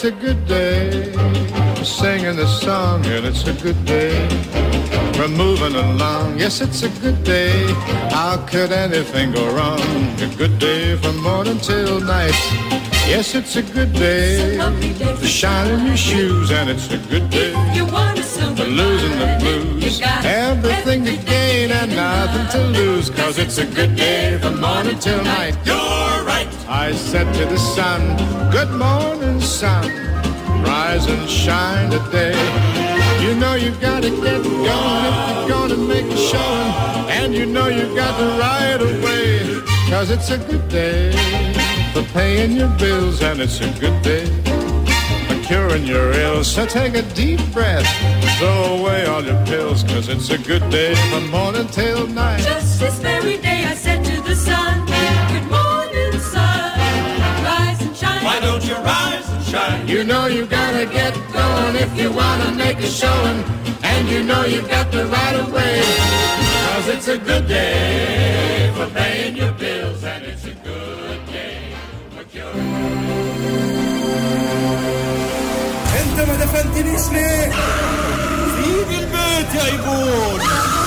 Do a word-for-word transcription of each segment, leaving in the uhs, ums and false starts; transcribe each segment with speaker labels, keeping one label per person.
Speaker 1: a good day. Singing the song and it's a good day. We're moving along, yes, it's a good day. How could anything go wrong? A good day from morning till night. Yes, it's a good day. To shine in your shoes and it's a good day. For losing the blues, everything to gain and nothing to lose. Cause it's a good day from morning till night.
Speaker 2: You're right.
Speaker 1: I said to the sun, good morning, sun. Rise and shine today. You know you've got to get going if you're gonna make a showing. And you know you've got to ride away. Cause it's a good day for paying your bills. And it's a good day for curing your ills. So take a deep breath, throw away all your pills. Cause it's a good day from morning till night.
Speaker 2: Just this very day I said to the sun, good morning, sun. Rise and shine. Why don't you rise and shine?
Speaker 1: You know you gotta get going if you wanna make a showing. And you know you got to ride away. Cause it's a good day for paying your bills. And it's a good day for curing.
Speaker 3: انت ما دفنتنيش ليه؟ سيب البيت يا ايبون.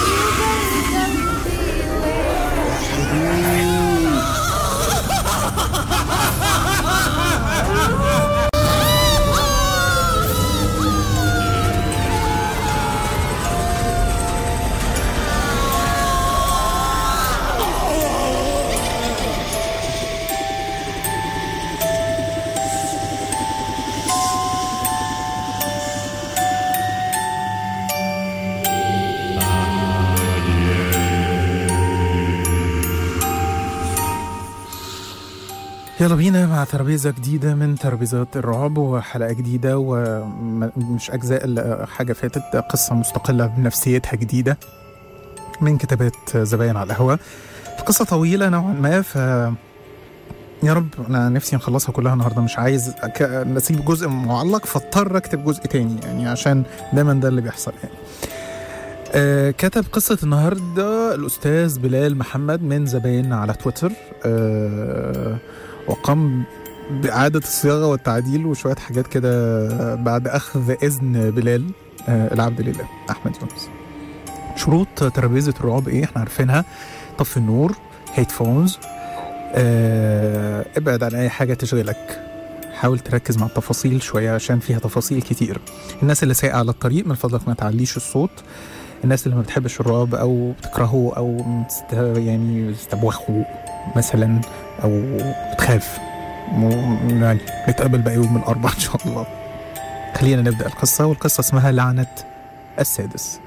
Speaker 4: يلا بينا مع ترابيزة جديدة من ترابيزات الرعب وحلقة جديدة ومش أجزاء حاجة فاتت، قصة مستقلة بنفسيتها جديدة من كتابات زباين على القهوة. القصة طويلة نوعا ما، ف يا رب أنا نفسي نخلصها كلها النهاردة، مش عايز نسيب جزء معلق فاضطر أكتب جزء تاني يعني، عشان دايما ده اللي بيحصل يعني. آه كتب قصة النهاردة الأستاذ بلال محمد من زباين على تويتر، آه وقام بإعادة الصياغة والتعديل وشوية حاجات كده بعد أخذ إذن بلال آه العبد لله أحمد يونس. شروط ترابيزة الرعب إيه؟ إحنا عارفينها: طفي النور، هيدفونز، آه ابعد عن أي حاجة تشغلك، حاول تركز مع التفاصيل شوية عشان فيها تفاصيل كتير. الناس اللي سايقة على الطريق من فضلك ما تعليش الصوت. الناس اللي ما بتحبش الرعب أو بتكرهه أو يعني استبوخه مثلا أو بتخاف، يعني نتقابل بقى يوم الأربعاء إن شاء الله. خلينا نبدأ القصة، والقصة اسمها لعنة السادس.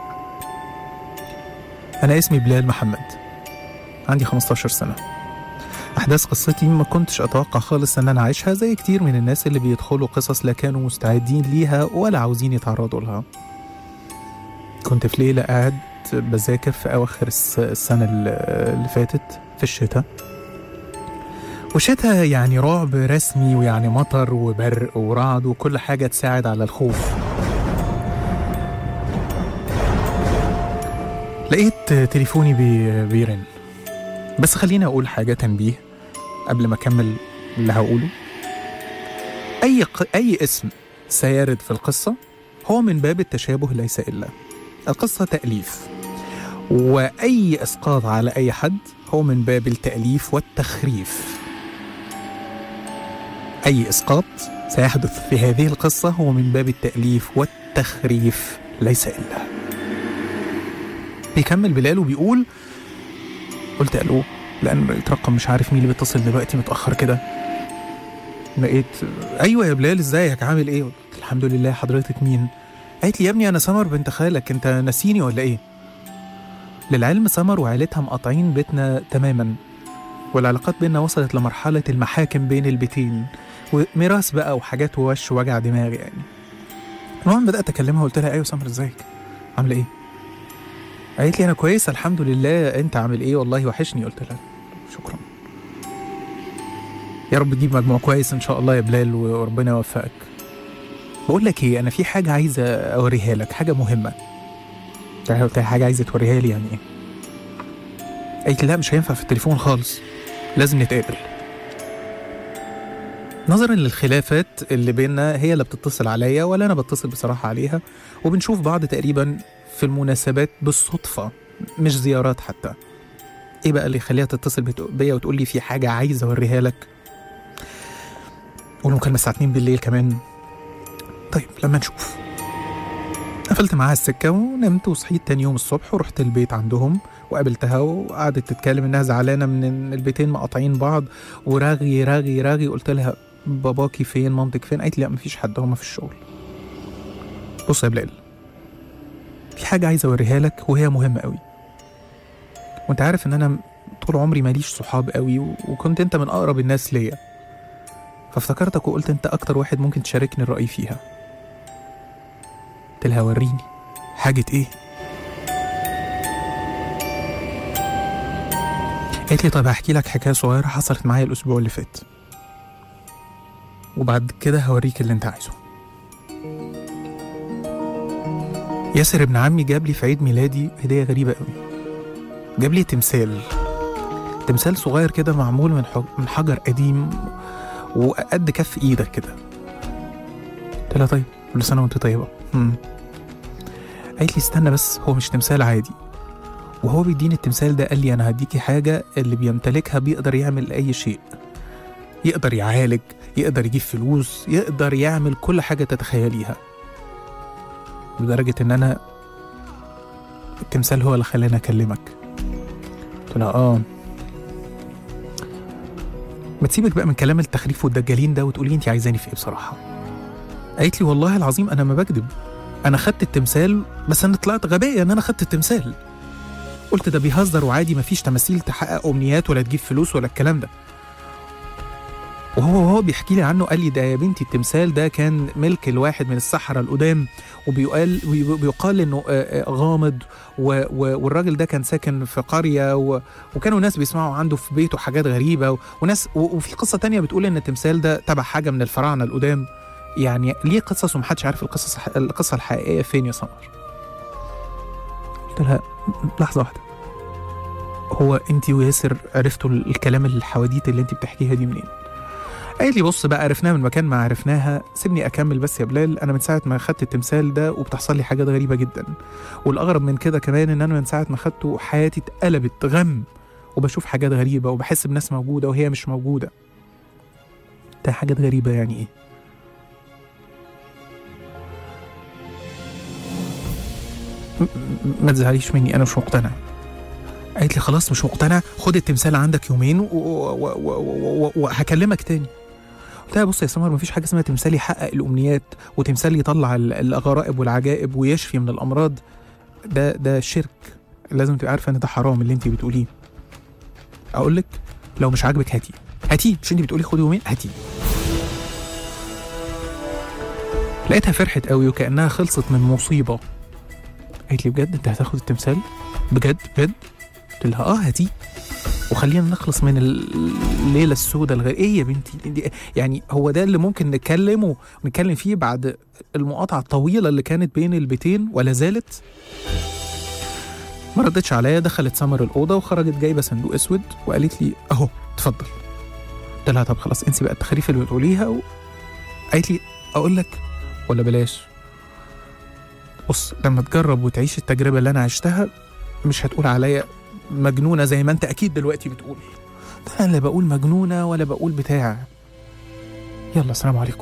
Speaker 4: أنا اسمي بلال محمد، عندي خمستاشر سنة. أحداث قصتي ما كنتش أتوقع خالص أن أنا عايشها، زي كتير من الناس اللي بيدخلوا قصص لا كانوا مستعدين ليها ولا عاوزين يتعرضوا لها. كنت في ليلة قاعد بذاكر في أواخر السنة اللي فاتت في الشتاء، وشتاء يعني رعب رسمي، ويعني مطر وبرق ورعد وكل حاجة تساعد على الخوف. لقيت تليفوني بي بيرن، بس خليني أقول حاجة تنبيه قبل ما أكمل اللي هقوله. أي, ق... أي اسم سيرد في القصة هو من باب التشابه ليس إلا. القصة تأليف، وأي إسقاط على أي حد هو من باب التأليف والتخريف. أي إسقاط سيحدث في هذه القصة هو من باب التأليف والتخريف ليس إلا. بيكمل بلال وبيقول: قلت ألو، لأن لقيت رقم مش عارف مين اللي بيتصل دلوقتي متأخر كده. لقيت: أيوة يا بلال، إزيك، عامل إيه؟ الحمد لله، حضرتك مين؟ قالت لي: يا ابني أنا سمر بنت خالك، أنت ناسيني ولا إيه؟ للعلم سمر وعائلتها مقاطعين بيتنا تماما، والعلاقات بيننا وصلت لمرحلة المحاكم بين البيتين، وميراث بقى وحاجات ووش ووجع دماغ يعني. المهم بدأت أكلمها وقلت لها: أيوة سمر، إزيك، عاملة إيه؟ قالت لي: أنا كويسة الحمد لله، أنت عامل إيه؟ والله وحشني. قلت لها: شكرا، يا رب تجيب مجموع كويس إن شاء الله يا بلال وربنا يوفقك. بقول لك إيه، أنا في حاجة عايزة أوريها لك، حاجة مهمة. قلت لها: حاجة عايزة توريها لي يعني إيه؟ قالت لي: لا مش هينفع في التليفون خالص، لازم نتقابل. نظرا للخلافات اللي بيننا، هي اللي بتتصل عليا ولا أنا بتصل بصراحة عليها، وبنشوف بعض تقريبا في المناسبات بالصدفة، مش زيارات حتى. إيه بقى اللي يخليها تتصل بيا وتقول لي في حاجة عايزة أوريها لك؟ والمكالمة الساعة اتنين بالليل كمان. طيب لما نشوف. قفلت معاها السكة ونمت، وصحيت تاني يوم الصبح ورحت البيت عندهم وقابلتها، وقعدت تتكلم انها زعلانة من البيتين مقاطعين بعض وراغي راغي راغي. قلت لها باباكي فين؟ مامتك فين؟ قالت لي لا مفيش حد، هما في الشغل. بص يا بلال، في حاجة عايزة اوريها لك وهي مهمة قوي، وانت عارف ان انا طول عمري ماليش صحاب قوي، وكنت انت من اقرب الناس ليا، فافتكرتك وقلت انت اكتر واحد ممكن تشاركني الرأي فيها. قلت لها وريني. حاجة ايه؟ قالت لي طيب هحكي لك حكاية صغيرة حصلت معايا الأسبوع اللي فات، وبعد كده هوريك اللي انت عايزه. ياسر ابن عمي جاب لي في عيد ميلادي هدية غريبة قوي. جاب لي تمثال تمثال صغير كده معمول من من حجر قديم وقد كف ايدك كده. قلت لها طيب كل سنة وانت طيبة. هم. قالت لي استنى بس، هو مش تمثال عادي. وهو بيديني التمثال ده قال لي انا هديكي حاجة اللي بيمتلكها بيقدر يعمل اي شيء، يقدر يعالج، يقدر يجيب فلوس، يقدر يعمل كل حاجة تتخيليها. لدرجة ان انا التمثال هو اللي خلاني اكلمك. قلت لها اه ما تسيبك بقى من كلام التخريف والدجالين ده وتقولي انت عايزاني في ايه بصراحة. قالت لي والله العظيم انا ما بكذب، انا خدت التمثال بس انا طلعت غبية ان انا خدت التمثال. قلت ده بيهزر وعادي، مفيش تماثيل تحقق امنيات ولا تجيب فلوس ولا الكلام ده. وهو وهو بيحكي لي عنه قال لي ده يا بنتي التمثال ده كان ملك الواحد من السحرة القدام، وبيقال بيقال انه غامض، والراجل ده كان ساكن في قرية، وكانوا ناس بيسمعوا عنده في بيته حاجات غريبة، وناس وفي قصة تانية بتقول ان التمثال ده تبع حاجة من الفراعنة القدام. يعني ليه قصص ومحدش عارف القصص القصة الحقيقية فين يا سمر. قلت لها لحظة واحدة، هو انتي وياسر عرفتوا الكلام الحواديت اللي انتي بتحكيها دي منين؟ قالت لي بص بقى، عرفناها من مكان ما عرفناها، سيبني اكمل بس يا بلال. انا من ساعه ما خدت التمثال ده وبتحصل لي حاجات غريبه جدا، والاغرب من كده كمان ان انا من ساعه ما خدته حياتي اتقلبت غم، وبشوف حاجات غريبه وبحس بناس موجوده وهي مش موجوده. ده حاجات غريبه يعني ايه؟ ما تزعليش مني، انا مش مقتنع. قالت لي خلاص مش مقتنع، خد التمثال عندك يومين وهكلمك تاني. قلت لها بص يا سمر، مفيش حاجه اسمها تمثال يحقق الامنيات وتمثال يطلع الغرائب والعجائب ويشفي من الامراض. ده ده شرك، لازم تبقى عارفه ان ده حرام اللي انت بتقوليه. اقول لك لو مش عاجبك هاتي هاتي، مش انت بتقولي خد يومين، هاتي. لقيتها فرحت قوي وكانها خلصت من مصيبه. قالت لي بجد انت هتاخد التمثال؟ بجد بجد؟ قلت لها اه هاتي وخلينا نخلص من الليله السوداء الغير. ايه يا بنتي يعني هو ده اللي ممكن نتكلم ونتكلم فيه بعد المقاطعه الطويله اللي كانت بين البيتين ولا زالت؟ ما ردتش عليا. دخلت سمر الاوضه وخرجت جايبه صندوق اسود وقالت لي اهو اتفضل. قلت لها طب خلاص انسي بقى التخريف اللي بتقوليها و... قالت لي اقول لك ولا بلاش؟ بص لما تجرب وتعيش التجربه اللي انا عشتها مش هتقول عليا مجنونة زي ما انت اكيد دلوقتي بتقول. انا لا بقول مجنونة ولا بقول بتاع. يلا السلام عليكم.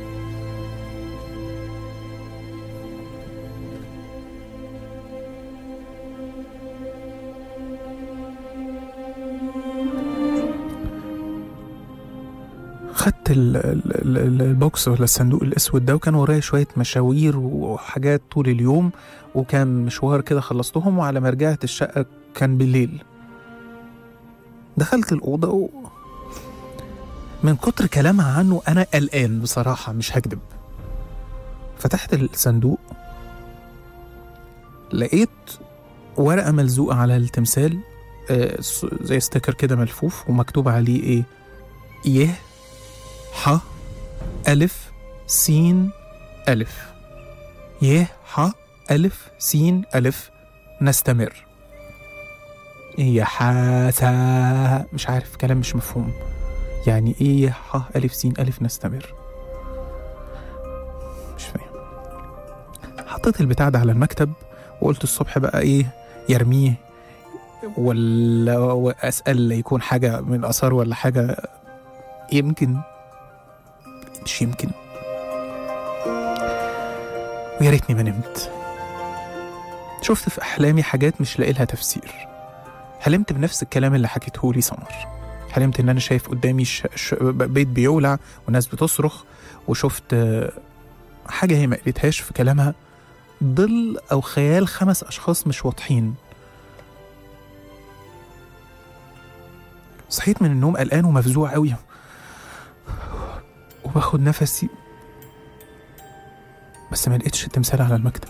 Speaker 4: خدت البوكس ولا الصندوق الاسود ده، وكان ورايا شوية مشاوير وحاجات طول اليوم، وكان مشوار كده خلصتهم، وعلى ما رجعت الشقة كان بالليل. دخلت الأوضة و... من كتر كلامها عنه أنا قلقان بصراحة مش هكدب. فتحت الصندوق لقيت ورقة ملزوقة على التمثال، آه زي ستيكر كده ملفوف ومكتوب عليه ايه؟ يه ح ألف سين ألف. يه ح ألف سين ألف نستمر. إيه يا حاسا مش عارف كلام مش مفهوم. يعني ايه ح ألف س ألف نستمر؟ مش فاهم. حطيت البتاع ده على المكتب وقلت الصبح بقى ايه، يرميه ولا اسأل يكون حاجة من الآثار ولا حاجة، يمكن مش يمكن. ويا ريتني ما نمت. شفت في أحلامي حاجات مش لاقي لها تفسير. حلمت بنفس الكلام اللي حكيته لي سمر. حلمت إن أنا شايف قدامي ش... ش... بيت بيولع وناس بتصرخ، وشفت حاجة هي ما قلتهاش في كلامها، ظل أو خيال خمس أشخاص مش واضحين. صحيت من النوم قلقان ومفزوع قوي، وباخد نفسي، بس ما لقيتش التمثال على المكتب.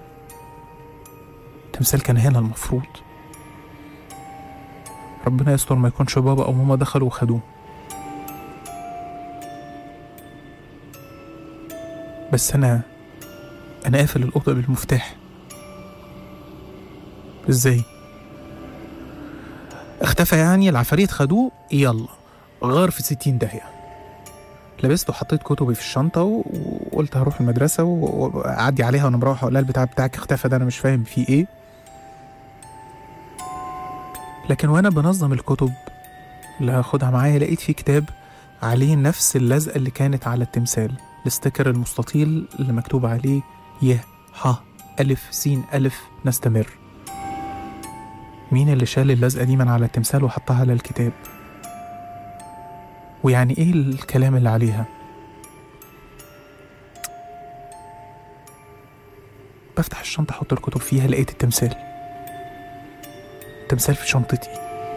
Speaker 4: التمثال كان هنا المفروض. ربنا يستر ما يكونش بابا أو ماما دخلوا وخدوه. بس أنا أنا قافل الأوضة بالمفتاح. إزاي؟ اختفى يعني؟ العفاريت خدوه؟ يلا غار في ستين داهية. لبست وحطيت كتبي في الشنطة وقلت هروح المدرسة وأعدي عليها وأنا مروح أقول لها البتاع بتاعك اختفى ده، أنا مش فاهم فيه إيه. لكن وأنا بنظم الكتب اللي هاخدها معايا لقيت فيه كتاب عليه نفس اللزقة اللي كانت على التمثال، الاستيكر المستطيل اللي مكتوب عليه ي ح ألف س ألف نستمر. مين اللي شال اللزقة دي من على التمثال وحطها على الكتاب؟ ويعني ايه الكلام اللي عليها؟ بفتح الشنطة احط الكتب فيها، لقيت التمثال. التمثال في شنطتي.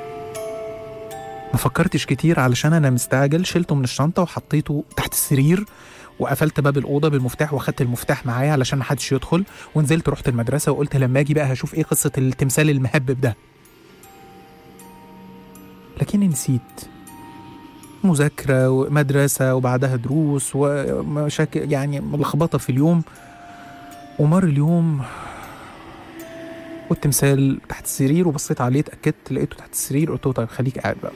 Speaker 4: ما فكرتش كتير علشان انا مستعجل، شلته من الشنطة وحطيته تحت السرير وقفلت باب الأوضة بالمفتاح واخدت المفتاح معايا علشان محدش يدخل، ونزلت رحت المدرسة وقلت لما اجي بقى هشوف ايه قصة التمثال المهبب ده. لكني نسيت. مذاكرة ومدرسة وبعدها دروس ومشاكل، يعني ملخبطة في اليوم. ومر اليوم والتمثال تحت السرير، وبصيت عليه اتأكدت لقيته تحت السرير. قلت له طيب خليك قاعد بقى.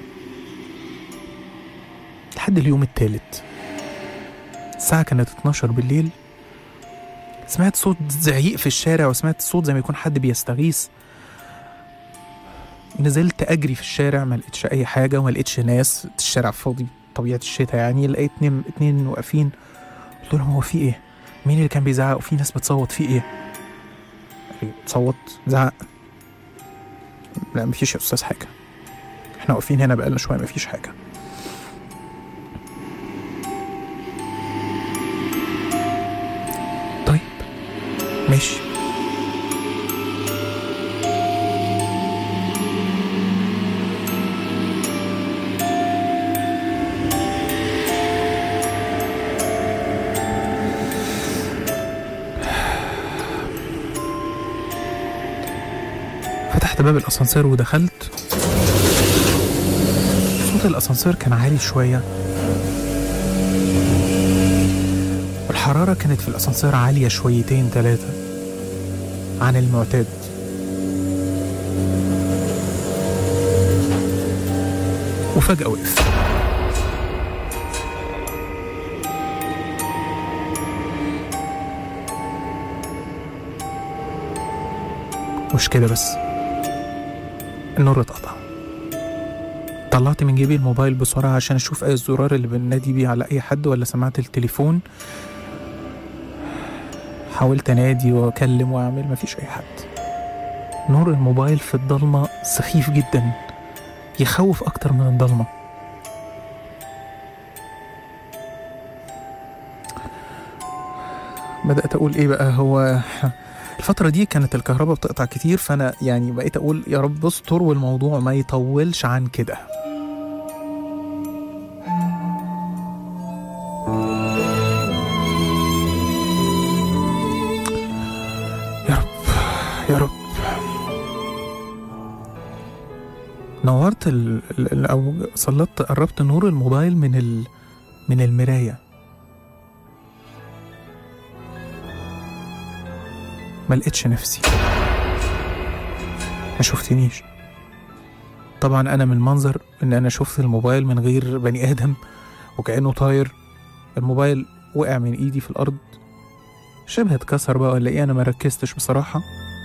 Speaker 4: لحد اليوم الثالث الساعة كانت اتناشر بالليل، سمعت صوت زعيق في الشارع، وسمعت صوت زي ما يكون حد بيستغيث. نزلت أجري في الشارع، ما لقيتش أي حاجة وما لقيتش ناس، الشارع فاضي طبيعة الشتاء يعني. لقيت اتنين, اتنين واقفين. قلت لهم هو في إيه؟ مين اللي كان بيزعق وفي ناس بتصوت في إيه؟ بتصوت زعق؟ لا مفيش يا أستاذ حاجة، احنا واقفين هنا بقالنا شوية مفيش حاجة. طيب ماشي. فتحت باب الأسانسير ودخلت. صوت الأسانسير كان عالي شوية، والحرارة كانت في الأسانسير عالية شويتين ثلاثة عن المعتاد. وفجأة وقف. مش كده بس، النور اتقطع. طلعت من جيبي الموبايل بسرعة عشان أشوف أي الزرار اللي بنادي بيه على أي حد ولا سمعت التليفون. حاولت أنادي وأكلم وأعمل، مفيش أي حد. نور الموبايل في الضلمة سخيف جدا، يخوف أكتر من الضلمة. بدأت أقول إيه بقى، هو الفترة دي كانت الكهرباء بتقطع كتير، فأنا يعني بقيت أقول يا رب استر والموضوع ما يطولش عن كده. يا رب يا رب. نورت ال... ال... أو سلطت قربت نور الموبايل من ال... من المراية. ما لقيتش نفسي، ما شفتنيش. طبعا أنا من منظر إن أنا شفت الموبايل من غير بني آدم وكأنه طاير، الموبايل وقع من إيدي في الأرض، شبه اتكسر بقى ولا إيه، أنا ما ركزتش بصراحة.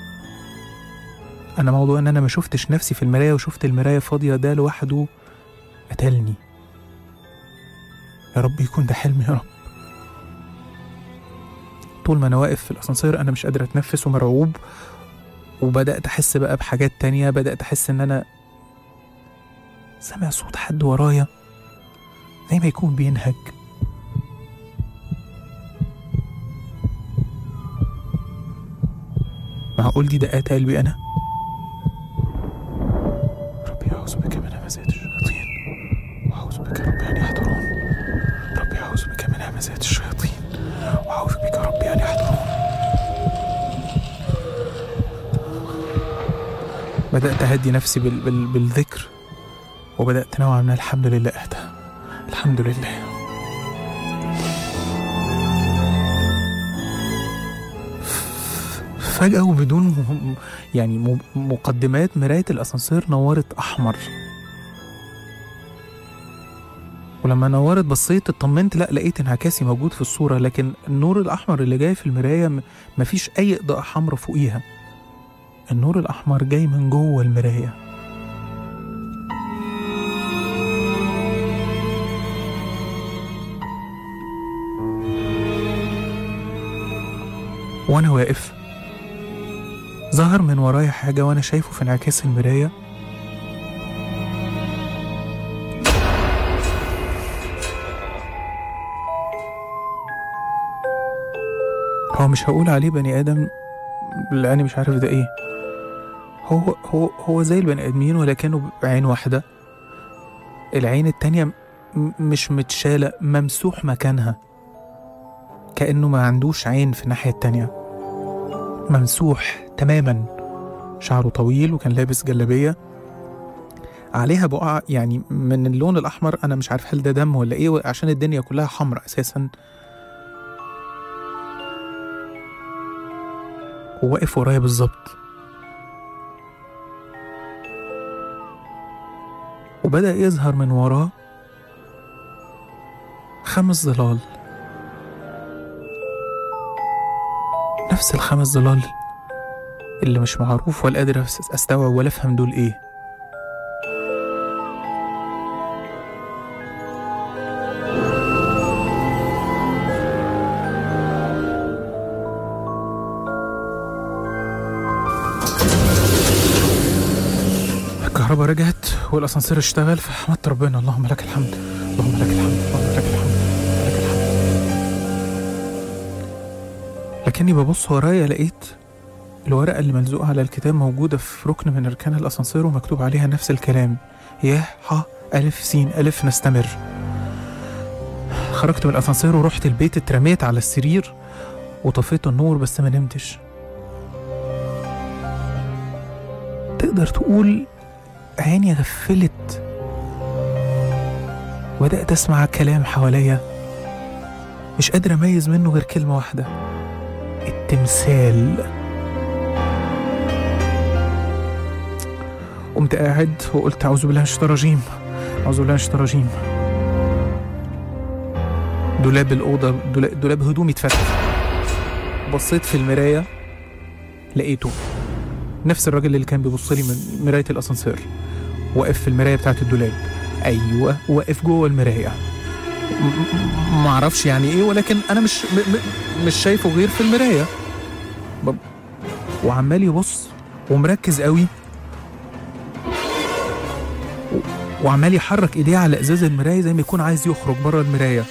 Speaker 4: أنا موضوع إن أنا ما شفتش نفسي في المراية وشفت المراية فاضية ده لوحده قتلني. يا رب يكون ده حلم، يا رب. طول ما أنا واقف في الأسانسير أنا مش قادر أتنفس ومرعوب، وبدأت أحس بقى بحاجات تانية، بدأت أحس إن أنا سامع صوت حد ورايا زي ما يكون بينهج. معقول دي دقات قلبي أنا؟ ربي أعوذ بك من همزات الشياطين وأعوذ بك ربي أن يحضرون. ربي أعوذ بك من همزات الشياطين وأعوذ بك ربي أن يحضرون. بدأت أهدي نفسي بال بال بالذكر، وبدأت نوعا من الحمد لله أهدى، الحمد لله. فجأة وبدون يعني مقدمات مراية الأسانسير نورت أحمر، ولما نورت بصيت اطمنت، لا لقيت انعكاسي موجود في الصورة، لكن النور الأحمر اللي جاي في المراية مفيش أي إضاءة حمراء فوقيها، النور الأحمر جاي من جوه المراية. وأنا واقف ظهر من ورايا حاجة وأنا شايفه في انعكاس المراية، هو مش هقول عليه بني آدم لأني مش عارف ده إيه، هو هو هو زي البني آدمين ولكنه بعين واحدة، العين التانية مش متشالة، ممسوح مكانها، كأنه ما عندوش عين في الناحية التانية، ممسوح تماما. شعره طويل وكان لابس جلابية عليها بقعة يعني من اللون الأحمر، أنا مش عارف هل ده دم ولا إيه، عشان الدنيا كلها حمراء أساسا. وواقف ورايا بالظبط، وبدأ يظهر من وراه خمس ظلال، نفس الخمس ظلال اللي مش معروف ولا قادر استوعب ولا افهم دول ايه. الكهرباء رجعت والاسانسير اشتغل، فحمدت ربنا، اللهم لك الحمد، اللهم لك الحمد، اللهم لك الحمد، لك الحمد. لكني ببص ورايا لقيت الورقة اللي ملزوقة على الكتاب موجودة في ركن من أركان الأسانسير ومكتوب عليها نفس الكلام، يا ح ألف سين ألف نستمر. خرجت من الأسانسير ورحت البيت، اترميت على السرير وطفيت النور بس ما نمتش. تقدر تقول عيني غفلت، وبدأت أسمع كلام حواليا مش قادر أميز منه غير كلمة واحدة، التمثال. قمت قاعد وقلت أعوذ بالله من الشيطان الرجيم، أعوذ بالله من الشيطان الرجيم. دولاب الأوضة، دولاب هدومي اتفتح، بصيت في المراية لقيته نفس الراجل اللي كان بيبص لي من مراية الأسانسير، واقف في المراية بتاعت الدولاب. أيوة واقف جوه المراية، معرفش يعني إيه، ولكن أنا مش م- م- مش شايفه غير في المراية، وعمال يبص ومركز قوي، وعمال يحرك ايديه على ازاز المرايه زي ما يكون عايز يخرج بره المرايه.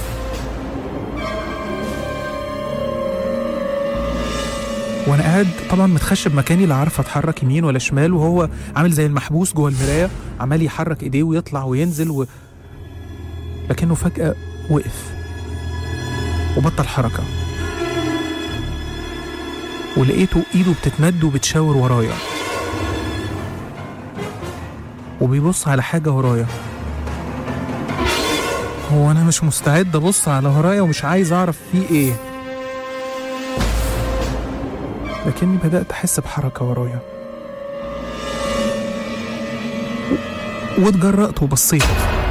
Speaker 4: وانا قاعد طبعا متخشب مكاني، لا عارف اتحرك يمين ولا شمال، وهو عامل زي المحبوس جوه المرايه، عمال يحرك ايديه ويطلع وينزل و... لكنه فجأة وقف وبطل حركه، ولقيته ايده بتتمد وبتشاور ورايا، وبيبص على حاجة ورايا. هو أنا مش مستعد أبص على ورايا ومش عايز أعرف فيه إيه، لكني بدأت أحس بحركة ورايا، واتجرأت وبصيت،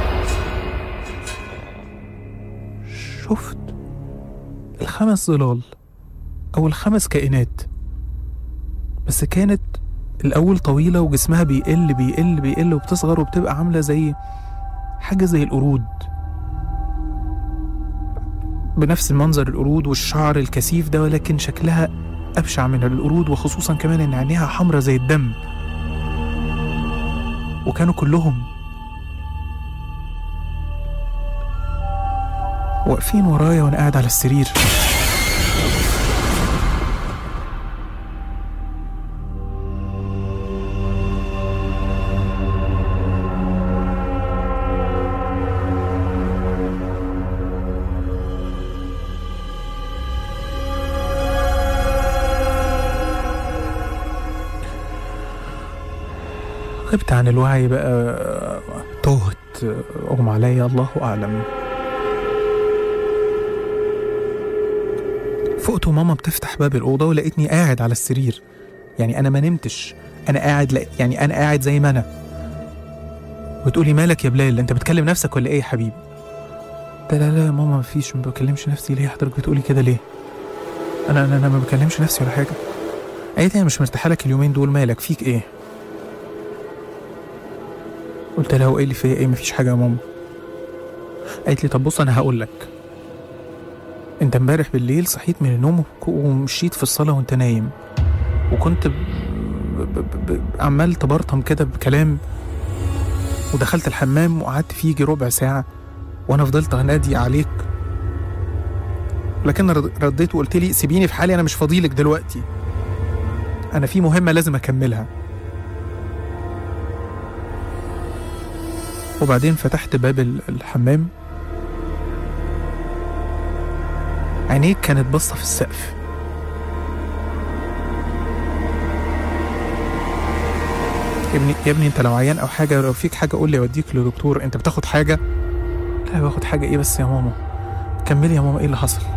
Speaker 4: شفت الخمس ظلال أو الخمس كائنات، بس كانت الأول طويلة وجسمها بيقل بيقل بيقل وبتصغر وبتبقى عاملة زي حاجة زي القرود، بنفس المنظر القرود والشعر الكثيف ده، ولكن شكلها أبشع من القرود، وخصوصا كمان إن عينيها حمرة زي الدم. وكانوا كلهم واقفين ورايا وأنا قاعد على السرير. غبت عن الوعي بقى، تهت، أغمى عليا، الله أعلم. فقت وماما بتفتح باب الأوضة ولقيتني قاعد على السرير، يعني أنا ما نمتش، أنا قاعد، يعني أنا قاعد زي ما أنا. وتقولي مالك يا بلال، أنت بتكلم نفسك ولا إيه يا حبيبي؟ لا لا لا يا ماما مفيش، ما بكلمش نفسي. ليه حضرتك بتقولي كده ليه؟ أنا أنا أنا ما بكلمش نفسي ولا حاجة. قالت لي أنا مش مرتاحة لك اليومين دول، مالك فيك إيه؟ قلت لها هو ايه اللي فيا ايه؟ مفيش حاجه يا ماما. قالت لي طب بص انا هقول لك، انت امبارح بالليل صحيت من النوم ومشيت في الصاله وانت نايم، وكنت ب... ب... ب... عمال تبرطم كده بكلام، ودخلت الحمام وقعدت فيه يجي ربع ساعه وانا فضلت انادي عليك، لكن رديت وقلت لي سيبيني في حالي، انا مش فاضيلك دلوقتي، انا في مهمه لازم اكملها. وبعدين فتحت باب الحمام، عينيك كانت باصة في السقف. يا ابني يا ابني انت لو عيان او حاجه، لو فيك حاجه قول لي اوديك لدكتور. انت بتاخد حاجه؟ لا باخد حاجه ايه بس يا ماما؟ كملي يا ماما، ايه اللي حصل؟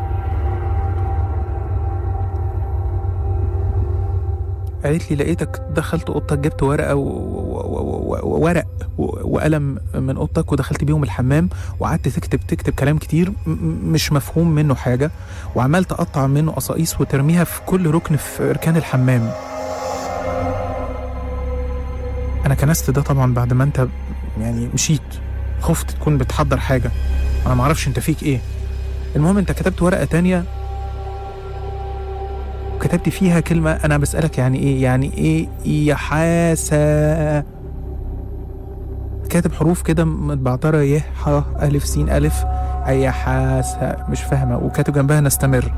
Speaker 4: قالت لي لقيتك دخلت اوضتك، جبت ورقه وورق وقلم من اوضتك ودخلت بيهم الحمام، وقعدت تكتب تكتب كلام كتير مش مفهوم منه حاجه، وعمال تقطع منه قصاقيس وترميها في كل ركن في اركان الحمام. انا كنست ده طبعا بعد ما انت يعني مشيت، خفت تكون بتحضر حاجه، انا معرفش انت فيك ايه. المهم انت كتبت ورقه تانية كتبت فيها كلمة أنا بسألك يعني إيه؟ يعني إيه يا حاسة؟ كاتب حروف كده متبعترة، ي ح ألف س ألف، أي حاسة مش فاهمة، وكاتب جنبها نستمر.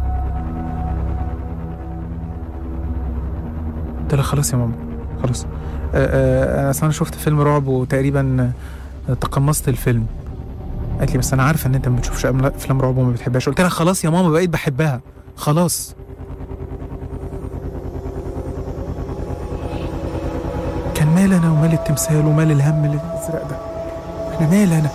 Speaker 4: قلت لها خلاص يا ماما خلاص، أنا أصلا شفت فيلم رعب وتقريبا تقمصت الفيلم. قالت لي بس أنا عارفة إن أنت ما بتشوفش أفلام رعب وما بتحبهاش. قلت لها خلاص يا ماما بقيت بحبها خلاص. كان مال انا ومال التمثال ومال الهم الازرق ده، انا مال انا.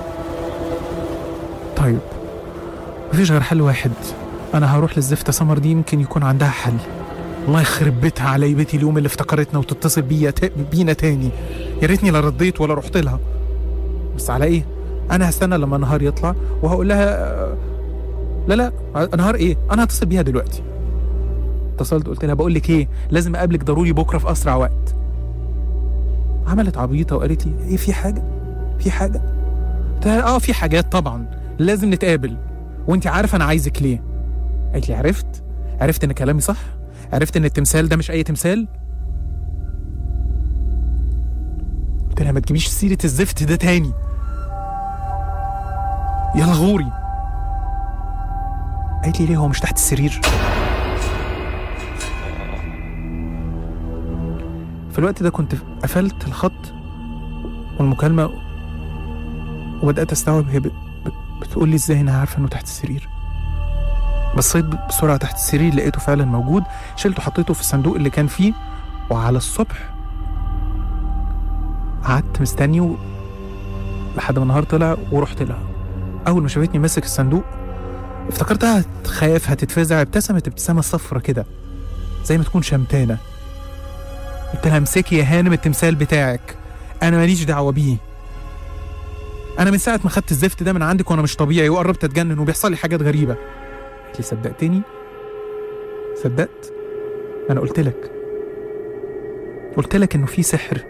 Speaker 4: طيب مفيش غير حل واحد، انا هروح للزفتة سمر دي يمكن يكون عندها حل. الله يخرب بيتها علي بيتي اليوم اللي افتكرتنا وتتصل بيا بينا تاني، يا ريتني لا رديت ولا رحت لها. بس على ايه؟ انا هستنى لما النهار يطلع وهقول لها لا لا نهار ايه، انا هتصل بيها دلوقتي. اتصلت قلت لها بقول لك ايه، لازم اقابلك ضروري بكره في اسرع وقت. عملت عبيطه وقالت لي ايه في حاجه؟ في حاجه؟ قلت لها اه في حاجات طبعا، لازم نتقابل، وانت عارفه انا عايزك ليه. قالت لي عرفت؟ عرفت ان كلامي صح؟ عرفت ان التمثال ده مش اي تمثال؟ قلت لها ما تجيبيش سيره الزفت ده تاني، يلا غوري. قالت لي ليه، هو مش تحت السرير؟ في الوقت ده كنت قفلت الخط والمكالمة وبدأت استوعب هي بتقول لي ازاي انا عارفة انه تحت السرير. بصيت بسرعة تحت السرير لقيته فعلا موجود، شلته حطيته في الصندوق اللي كان فيه، وعلى الصبح قعدت مستني و... لحد ما النهار طلع ورحت لها. اول ما شافتني ماسك الصندوق افتكرتها خايف هتتفزع، ابتسمت ابتسامة صفرة كده زي ما تكون شمتانة. قلت لها امسكي يا هانم التمثال بتاعك، انا ماليش دعوه بيه. انا من ساعه ما خدت الزفت ده من عندك وانا مش طبيعي وقربت اتجنن وبيحصل لي حاجات غريبه. قالت لي صدقتني؟ صدقت؟ انا قلت لك قلت لك انه في سحر،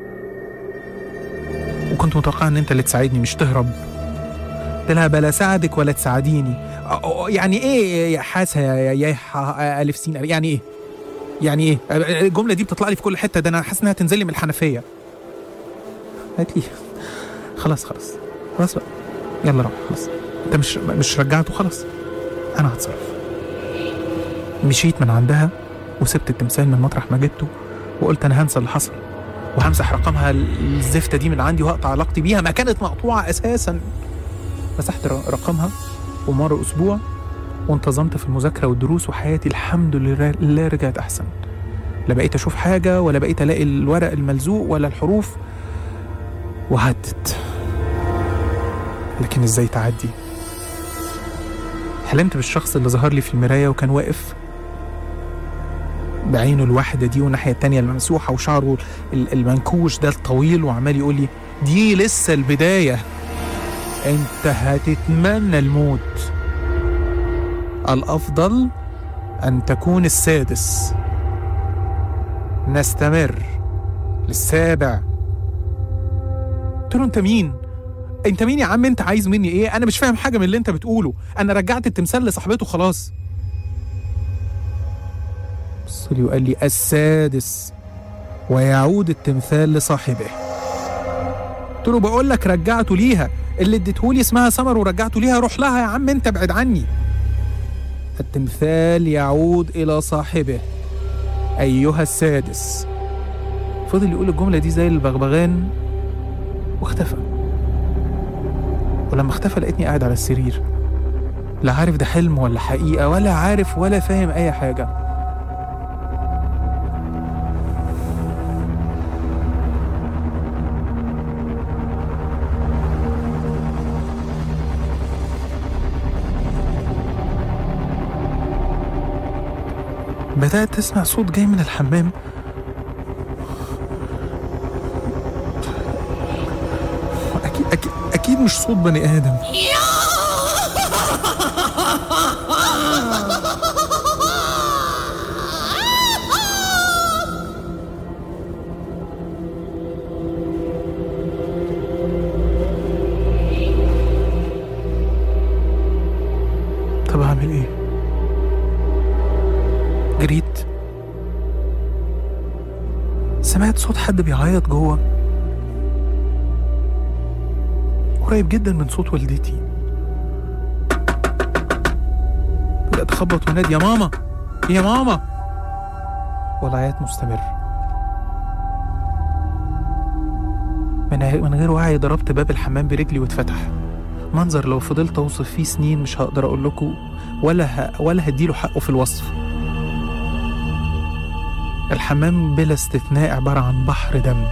Speaker 4: وكنت متوقع ان انت اللي تساعدني مش تهرب. قلت لها بلا ساعدك ولا تساعديني. يعني ايه يا حاسه يا يا الف سين؟ يعني ايه يعني ايه الجمله دي بتطلع لي في كل حته، ده انا حاسس انها تنزل لي من الحنفيه. قالت لي خلاص خلاص خلاص بقى يلا روح، خلاص انت مش مش رجعته، خلاص انا هتصرف. مشيت من عندها وسبت التمثال من مطرح ما جبته، وقلت انا هنسى اللي حصل وهمسح رقمها الزفته دي من عندي وهقطع علاقتي بيها، ما كانت مقطوعه اساسا. مسحت رقمها ومر اسبوع وانتظمت في المذاكره والدروس، وحياتي الحمد لله رجعت احسن. لا بقيت اشوف حاجه ولا بقيت الاقي الورق الملزوق ولا الحروف، وعدت. لكن ازاي تعدي؟ حلمت بالشخص اللي ظهر لي في المرايه وكان واقف بعينه الواحده دي والناحيه التانيه الممسوحه وشعره المنكوش ده الطويل، وعمال يقول لي دي لسه البدايه، انت هتتمنى الموت، الافضل ان تكون السادس، نستمر للسابع. قلت له انت مين؟ انت مين يا عم؟ انت عايز مني ايه؟ انا مش فاهم حاجه من اللي انت بتقوله، انا رجعت التمثال لصاحبته خلاص. بص لي وقال لي السادس ويعود التمثال لصاحبه. قلت له بقول لك رجعته ليها، اللي اديتهولي اسمها سمر ورجعته ليها، روح لها يا عم انت، ابعد عني. التمثال يعود الى صاحبه ايها السادس. فضل يقول الجمله دي زي البغبغان واختفى. ولما اختفى لقيتني قاعد على السرير، لا عارف ده حلم ولا حقيقه، ولا عارف ولا فاهم اي حاجه. بدأت تسمع صوت جاي من الحمام. أكيد أكيد أكيد مش صوت بني آدم. طب أعمل إيه؟ جريت، سمعت صوت حد بيعيط جوه قريب جدا من صوت والدتي. بدأت أخبط ونادي يا ماما يا ماما، والعياط مستمر. من غير وعي ضربت باب الحمام برجلي واتفتح. منظر لو فضلت أوصف فيه سنين مش هقدر أقول لكم ولا ه... ولا هديله حقه في الوصف. الحمام بلا استثناء عبارة عن بحر دم،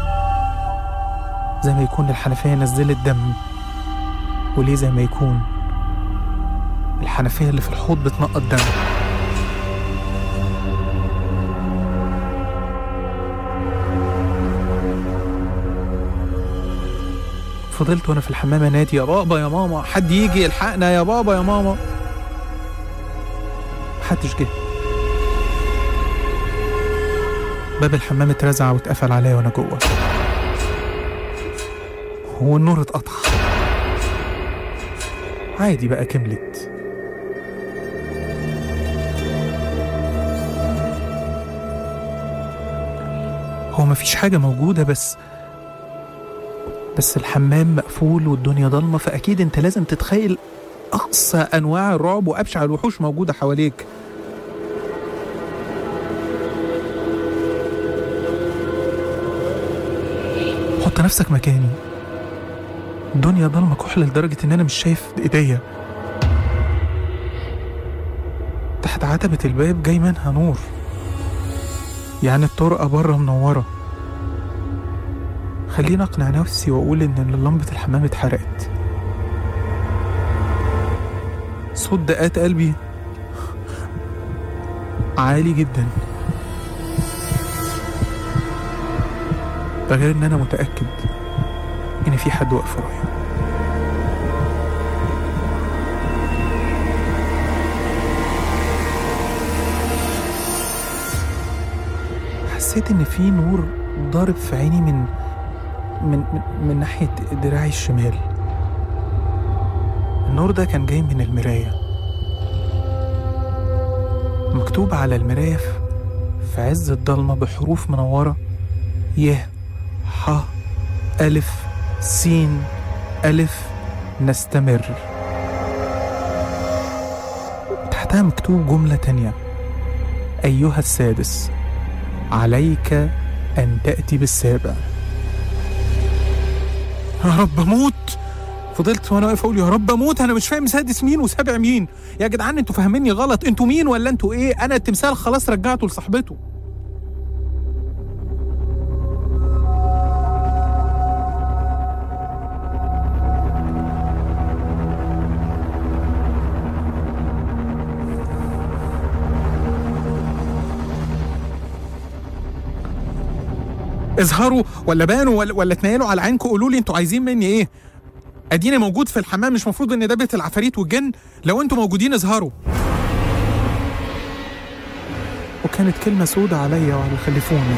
Speaker 4: زي ما يكون الحنفية نزلت دم، وليه زي ما يكون الحنفية اللي في الحوض بتنقط دم. فضلت وانا في الحمام انادي يا بابا يا ماما، حد يجي يلحقنا يا بابا يا ماما. محدش جه. باب الحمام اترزع واتقفل عليا وانا جوه، والنور اتقطع. عادي بقى، كملت. هو مفيش حاجة موجودة، بس بس الحمام مقفول والدنيا ضلمة، فأكيد انت لازم تتخيل أقصى أنواع الرعب وأبشع الوحوش موجودة حواليك. حط نفسك مكاني، الدنيا ضلمة كحل لدرجة ان انا مش شايف ايديا. تحت عتبة الباب جاي منها نور، يعني الطرقة بره منورة. خليني اقنع نفسي واقول ان لمبة الحمام اتحرقت. صوت دقات قلبي عالي جدا. ده غير ان انا متأكد ان في حد واقف ورايا. حسيت ان في نور ضارب في عيني من من من, من ناحية دراعي الشمال. النور ده كان جاي من المراية. مكتوب على المراية في عز الضلمة بحروف منورة: ي ح ألف سين ألف نستمر. تحتها مكتوب جملة تانية: أيها السادس، عليك أن تأتي بالسابع. يا رب أموت. فضلت وانا واقف اقول يا رب اموت، انا مش فاهم سادس مين وسابع مين يا جدعان، انتوا فاهميني غلط، انتوا مين ولا انتوا ايه؟ انا التمثال خلاص رجعته لصاحبته. اظهروا ولا بانوا ولا, ولا اتنيلوا على عينكم، قولوا لي انتوا عايزين مني ايه؟ اديني موجود في الحمام، مش مفروض ان ده بيت العفاريت والجن؟ لو انتوا موجودين اظهروا. وكانت كلمة سودة عليا وعلى خلفوني.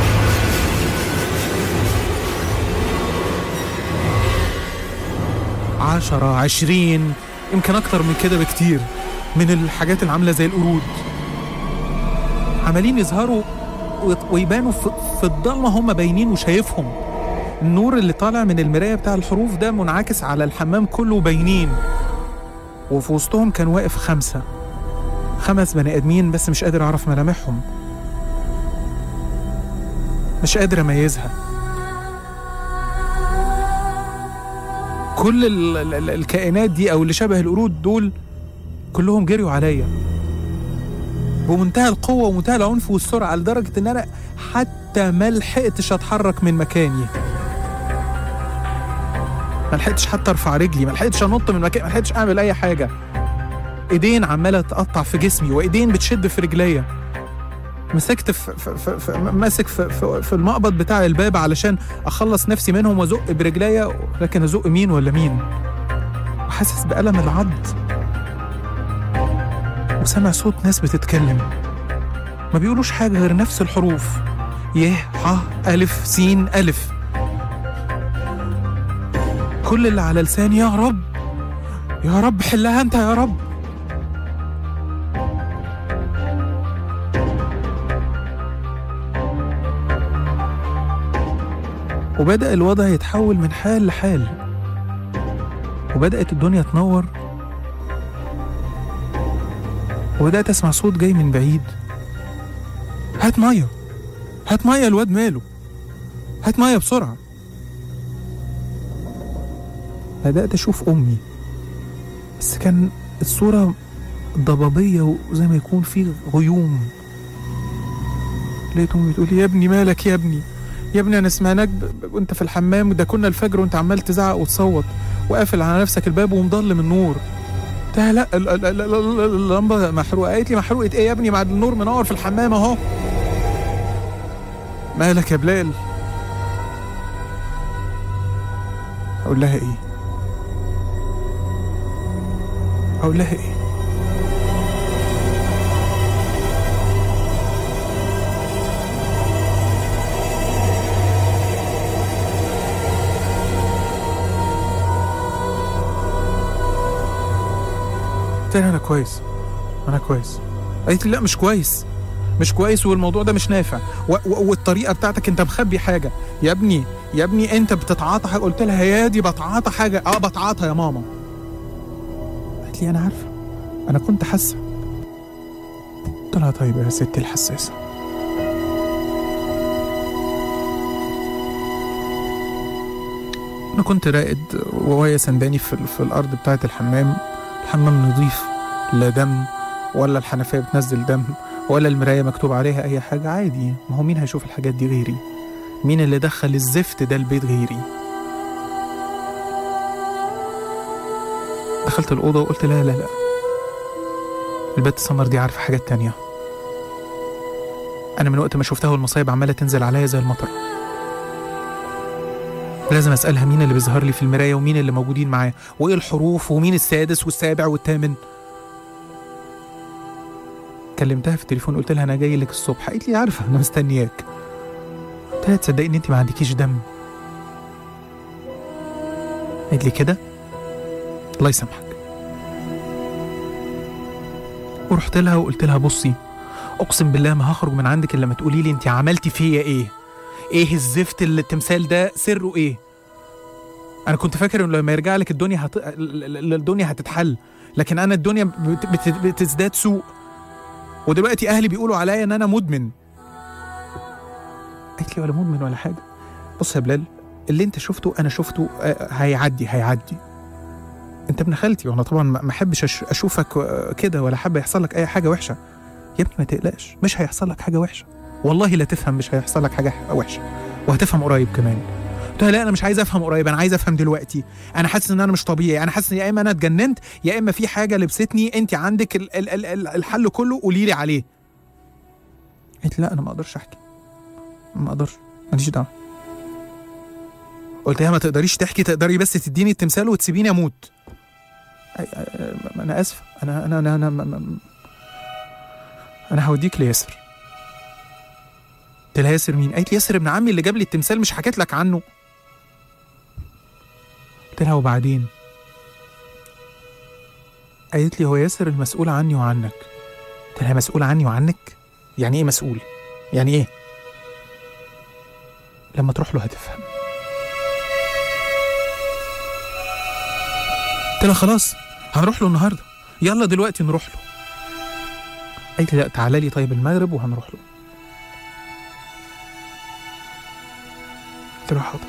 Speaker 4: عشرة عشرين يمكن اكتر من كده بكتير من الحاجات اللي عاملة زي القرود، عمالين يظهروا ويبانوا في الضلمة، هم باينين وشايفهم. النور اللي طالع من المراية بتاع الحروف ده منعكس على الحمام كله باينين. وفي وسطهم كان واقف خمسة خمس بني آدمين، بس مش قادر أعرف ملامحهم، مش قادر أميزها. كل ال ال ال الكائنات دي أو اللي شبه القرود دول كلهم جريوا عليا بمنتهى القوة ومنتهى العنف والسرعة، لدرجة إن أنا حتى ما لحقتش أتحرك من مكاني، ما لحقتش حتى ارفع رجلي، ما لحقتش انط من مكاني، ما لحقتش اعمل اي حاجه. ايدين عماله تقطع في جسمي وايدين بتشد في رجليا. مسكت في, في, في ماسك في, في, في المقبض بتاع الباب علشان اخلص نفسي منهم وازق برجليا، لكن ازق مين ولا مين؟ وحاسس بألم العض، وسمع صوت ناس بتتكلم ما بيقولوش حاجه غير نفس الحروف: ي ح ألف سين ألف. كل اللي على لساني يا رب يا رب حلها انت يا رب. وبدأ الوضع يتحول من حال لحال، وبدأت الدنيا تنور، وبدأت أسمع صوت جاي من بعيد: هات مية هات مية، الواد ماله، هات مية بسرعة. بدأت أشوف أمي، بس كان الصورة ضبابية وزي ما يكون في غيوم. لقيت أمي بتقول: يا ابني مالك يا ابني، يا ابني أنا سمعناك وأنت في الحمام، ده كنا الفجر وأنت عمال تزعق وتصوت وقافل على نفسك الباب ومضلم النور. قلت لها: لا اللمبة محروقة. قالت لي: محروقة إيه يا ابني، مع النور منور في الحمام أهو. مالك يا بلال؟ أقول لها إيه؟ أقول لها إيه؟ قلت لها: أنا كويس أنا كويس. قالت لي: لا مش كويس مش كويس، والموضوع ده مش نافع، و- و- والطريقة بتاعتك أنت مخبي حاجة يا ابني يا ابني أنت بتتعاطى حاجة. قلت لها: يا دي بتعاطى حاجة؟ أه بتعاطى يا ماما. قالت لي: أنا عارفة، أنا كنت حاسة. قلت لها: طيب يا ستي الحساسة، أنا كنت راقد وهي سنداني في, في الأرض بتاعة الحمام. الحمام نظيف، لا دم ولا الحنفية بتنزل دم ولا المراية مكتوب عليها أي حاجة، عادي. ما هو مين هيشوف الحاجات دي غيري؟ مين اللي دخل الزفت ده البيت غيري؟ دخلت الأوضة وقلت: لا لا لا، البت سمر دي عارفة حاجات تانية. أنا من وقت ما شفتها والمصايب عمالة تنزل عليا زي المطر، لازم اسالها مين اللي بيظهر لي في المرايه ومين اللي موجودين معاه وايه الحروف ومين السادس والسابع والثامن. كلمتها في التليفون قلت لها انا جاي لك الصبح. قالت لي عارفه انا مستنياك. قلت لها تصدقي ان انت ما عندكيش دم؟ قالت لي كده الله يسامحك. ورحت لها وقلت لها بصي اقسم بالله ما هخرج من عندك الا لما تقولي لي انت عملتي فيا ايه. ايه الزفت اللي التمثال ده سره ايه؟ انا كنت فاكر انه لما يرجع لك الدنيا هت... الدنيا هتتحل، لكن انا الدنيا بت... بت... بتزداد سوء، ودلوقتي اهلي بيقولوا عليا ان انا مدمن. قالت لي ولا مدمن ولا حاجه. بص يا بلال اللي انت شفته انا شفته هيعدي هيعدي. انت ابن خالتي وانا طبعا ما احبش اشوفك كده ولا حابه يحصل لك اي حاجه وحشه. يا ابني ما تقلقش مش هيحصل لك حاجه وحشه، والله لا تفهم مش هيحصل لك حاجه وحشه وهتفهم قريب كمان. قلت لها لا انا مش عايز افهم قريب، انا عايز افهم دلوقتي. انا حاسس ان انا مش طبيعي، انا حاسس ان يا اما انا اتجننت يا اما في حاجه لبستني. انت عندك ال ال ال الحل كله قولي لي عليه. قالت لا انا ما اقدرش احكي، ما اقدرش ماليش دعوه. قلت لها ما تقدريش تحكي، تقدري بس تديني التمثال وتسيبيني اموت. انا اسفه انا انا انا انا, أنا, أنا هوديك لياسر. قلت لها ياسر مين؟ قالت لي ياسر ابن عمي اللي جاب لي التمثال، مش حكيت لك عنه؟ قلت لها وبعدين؟ قالت لي هو ياسر المسؤول عني وعنك. قلت لها مسؤول عني وعنك؟ يعني ايه مسؤول؟ يعني ايه؟ لما تروح له هتفهم. قلت لها خلاص هنروح له النهارده، يلا دلوقتي نروح له. قالت لي لا تعالى لي طيب المغرب وهنروح له. قلت له حاضر.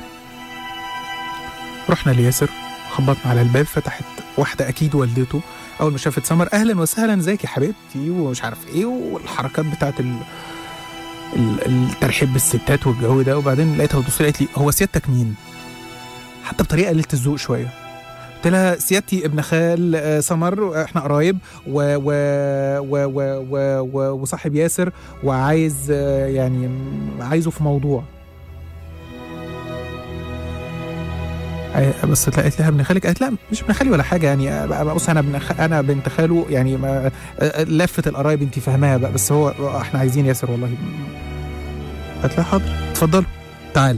Speaker 4: رحنا لياسر، خبطنا على الباب، فتحت واحده اكيد والدته. اول ما شافت سمر اهلا وسهلا ازيك يا حبيبتي ومش عارف ايه والحركات بتاعت ال... ال... الترحيب بالستات والجو ده. وبعدين لقيتها بتبص لي قالت لي هو سيادتك مين؟ حتى بطريقه قليله الذوق شويه. قلت لها سيادتي ابن خال سمر، احنا قرايب و و و و و وصاحب ياسر وعايز يعني عايزه في موضوع. بس لقيت لها ابن خالك؟ قالت لا مش ابن خالي ولا حاجه يعني. بص انا ابن خ... انا بنت خاله يعني ما... لفه القرايب انت فاهماها بقى، بس هو احنا عايزين ياسر والله. قالت لها حاضر اتفضلوا تعال.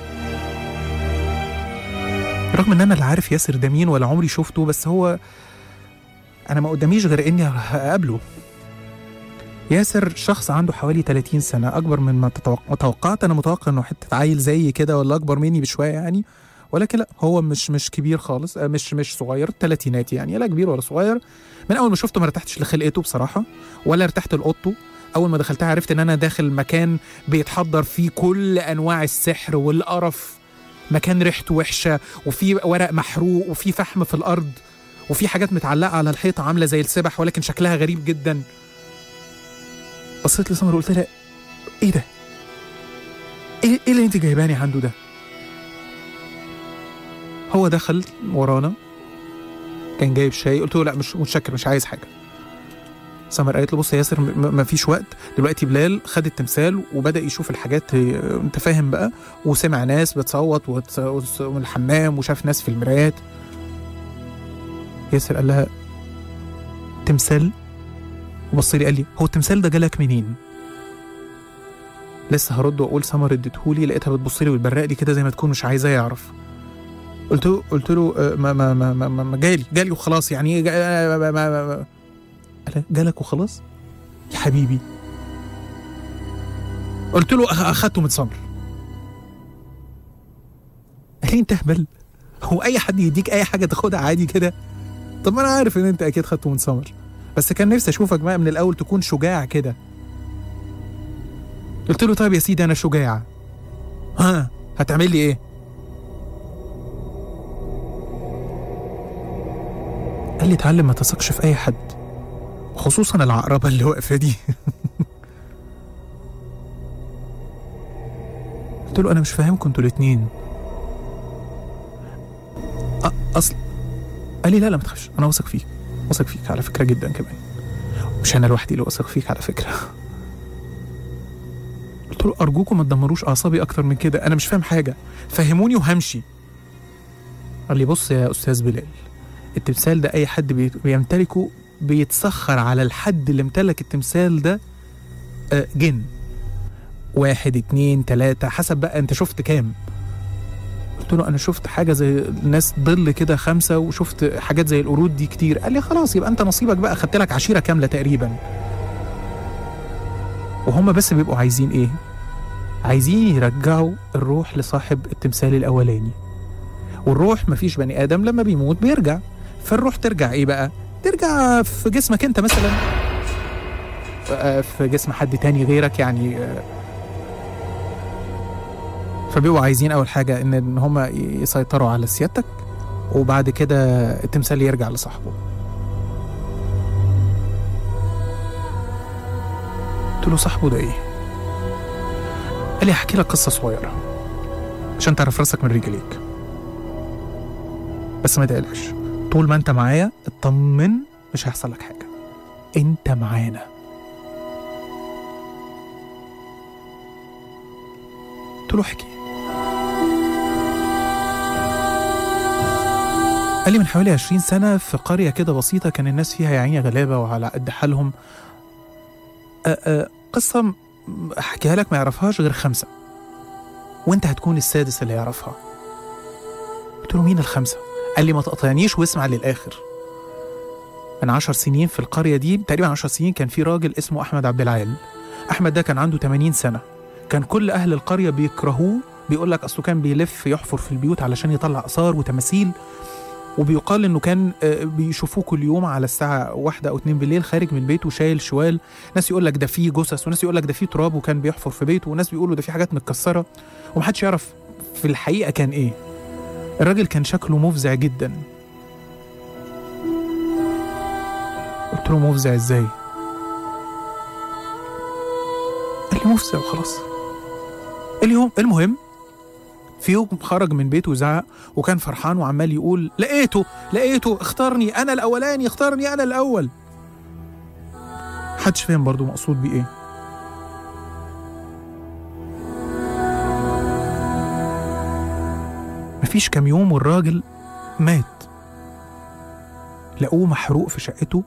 Speaker 4: رغم ان انا لا عارف ياسر ده مين ولا عمري شفته، بس هو انا ما قداميش غير اني اقابله. ياسر شخص عنده حوالي ثلاثين سنه، اكبر من ما توقعت. انا متوقع انه حته عيل زي كده ولا اكبر مني بشويه يعني، ولكن لا هو مش مش كبير خالص، مش مش صغير، ثلاثينات يعني، لا كبير ولا صغير. من اول ما شفته ما ارتحتش لخلقته بصراحه ولا ارتحت لاوضته. اول ما دخلتها عرفت ان انا داخل مكان بيتحضر فيه كل انواع السحر والقرف، مكان ريحته وحشه وفي ورق محروق وفي فحم في الارض وفي حاجات متعلقه على الحيطه عامله زي السبح ولكن شكلها غريب جدا. بصيت لسمر وقلت لها ايه ده؟ ايه اللي انت جايباني عنده ده؟ هو دخل ورانا كان جايب شاي. قلت له لا مش متشكر مش عايز حاجه. سمر قالت له بص يا ياسر ما فيش وقت دلوقتي. بلال خد التمثال وبدا يشوف الحاجات انت فاهم بقى، وسمع ناس بتصوت من الحمام وشاف ناس في المرايات. ياسر قال لها تمثال؟ وبص لي قال لي هو التمثال ده جالك منين؟ لسه هرد واقول سمر اديتهولي، لقيتها بتبص لي وتبرق لي كده زي ما تكون مش عايزاه يعرف. قلت له قلت له ما ما ما ما, ما جالي جالي وخلاص يعني. ما ما ما قال جالك وخلاص يا حبيبي. قلت له اخدته من سمر. قال لي انت هبل، هو اي حد يديك اي حاجه تاخدها عادي كده؟ طب ما انا عارف ان انت اكيد خدته من سمر، بس كان نفسي اشوفك بقى من الاول تكون شجاع كده. قلت له طيب يا سيدي انا شجاع، ها هتعمل لي ايه؟ قال لي اتعلم ما تثقش في اي حد، خصوصا العقربه اللي واقفه دي. قلت له انا مش فاهمكم انتوا الاتنين. اصل قال لي لا لا ما تخافش انا واثق فيك، واثق فيك على فكره جدا كمان، مش انا لوحدي اللي واثق فيك على فكره. قلت قلت له ارجوكم ما تدمروش اعصابي اكتر من كده، انا مش فاهم حاجه، فهموني وهمشي. قال لي بص يا استاذ بلال، التمثال ده اي حد بيمتلكه بيتسخر على الحد اللي امتلك التمثال ده جن، واحد اتنين تلاتة حسب بقى انت شفت كام. قلت له انا شفت حاجه زي الناس ظل كده خمسه، وشفت حاجات زي القرود دي كتير. قال لي خلاص يبقى انت نصيبك بقى، خدت لك عشيره كامله تقريبا. وهم بس بيبقوا عايزين ايه؟ عايزين يرجعوا الروح لصاحب التمثال الاولاني. والروح مفيش بني ادم لما بيموت بيرجع، فالروح ترجع ايه بقى؟ ترجع في جسمك انت مثلا، في جسم حد تاني غيرك يعني. فبيبقوا عايزين اول حاجه ان ان هم يسيطروا على سيادتك، وبعد كده التمثال يرجع لصاحبه. قلت له صاحبه ده ايه؟ قال لي احكي لك قصه صغيره عشان تعرف راسك من رجليك، بس ما تقلقش، طول ما انت معايا اطمن مش هيحصل لك حاجه، انت معانا. قلت له احكي. قال لي من حوالي عشرين سنة في قرية كده بسيطة، كان الناس فيها يا عيني غلابة وعلى قد حالهم. أه أه قصة أحكيها لك ما يعرفهاش غير خمسة، وانت هتكون السادس اللي يعرفها. قلت له مين الخمسة؟ قال لي ما تقطعنيش واسمع للآخر. من عشر سنين في القرية دي، تقريبا عشر سنين، كان في راجل اسمه أحمد عبد العال. أحمد ده كان عنده ثمانين سنة، كان كل أهل القرية بيكرهوه، بيقول لك أصله كان بيلف يحفر في البيوت علشان يطلع آثار وتماثيل، وبيقال إنه كان بيشوفوه كل يوم على الساعة واحدة أو اتنين بالليل خارج من بيته شايل شوال. ناس يقول لك ده فيه جثث، وناس يقول لك ده فيه تراب وكان بيحفر في بيته، وناس بيقولوا ده فيه حاجات متكسرة، ومحدش يعرف في الحقيقة كان إيه. الراجل كان شكله مفزع جدا. قلت له مفزع إزاي؟ قال لي مفزع وخلاص. اليوم المهم في يوم خرج من بيته وزعق، وكان فرحان وعمال يقول لقيته لقيته اختارني انا الاولاني، اختارني انا الاول. محدش فاهم برضو مقصود بيه ايه. مفيش كام يوم والراجل مات، لقوه محروق في شقته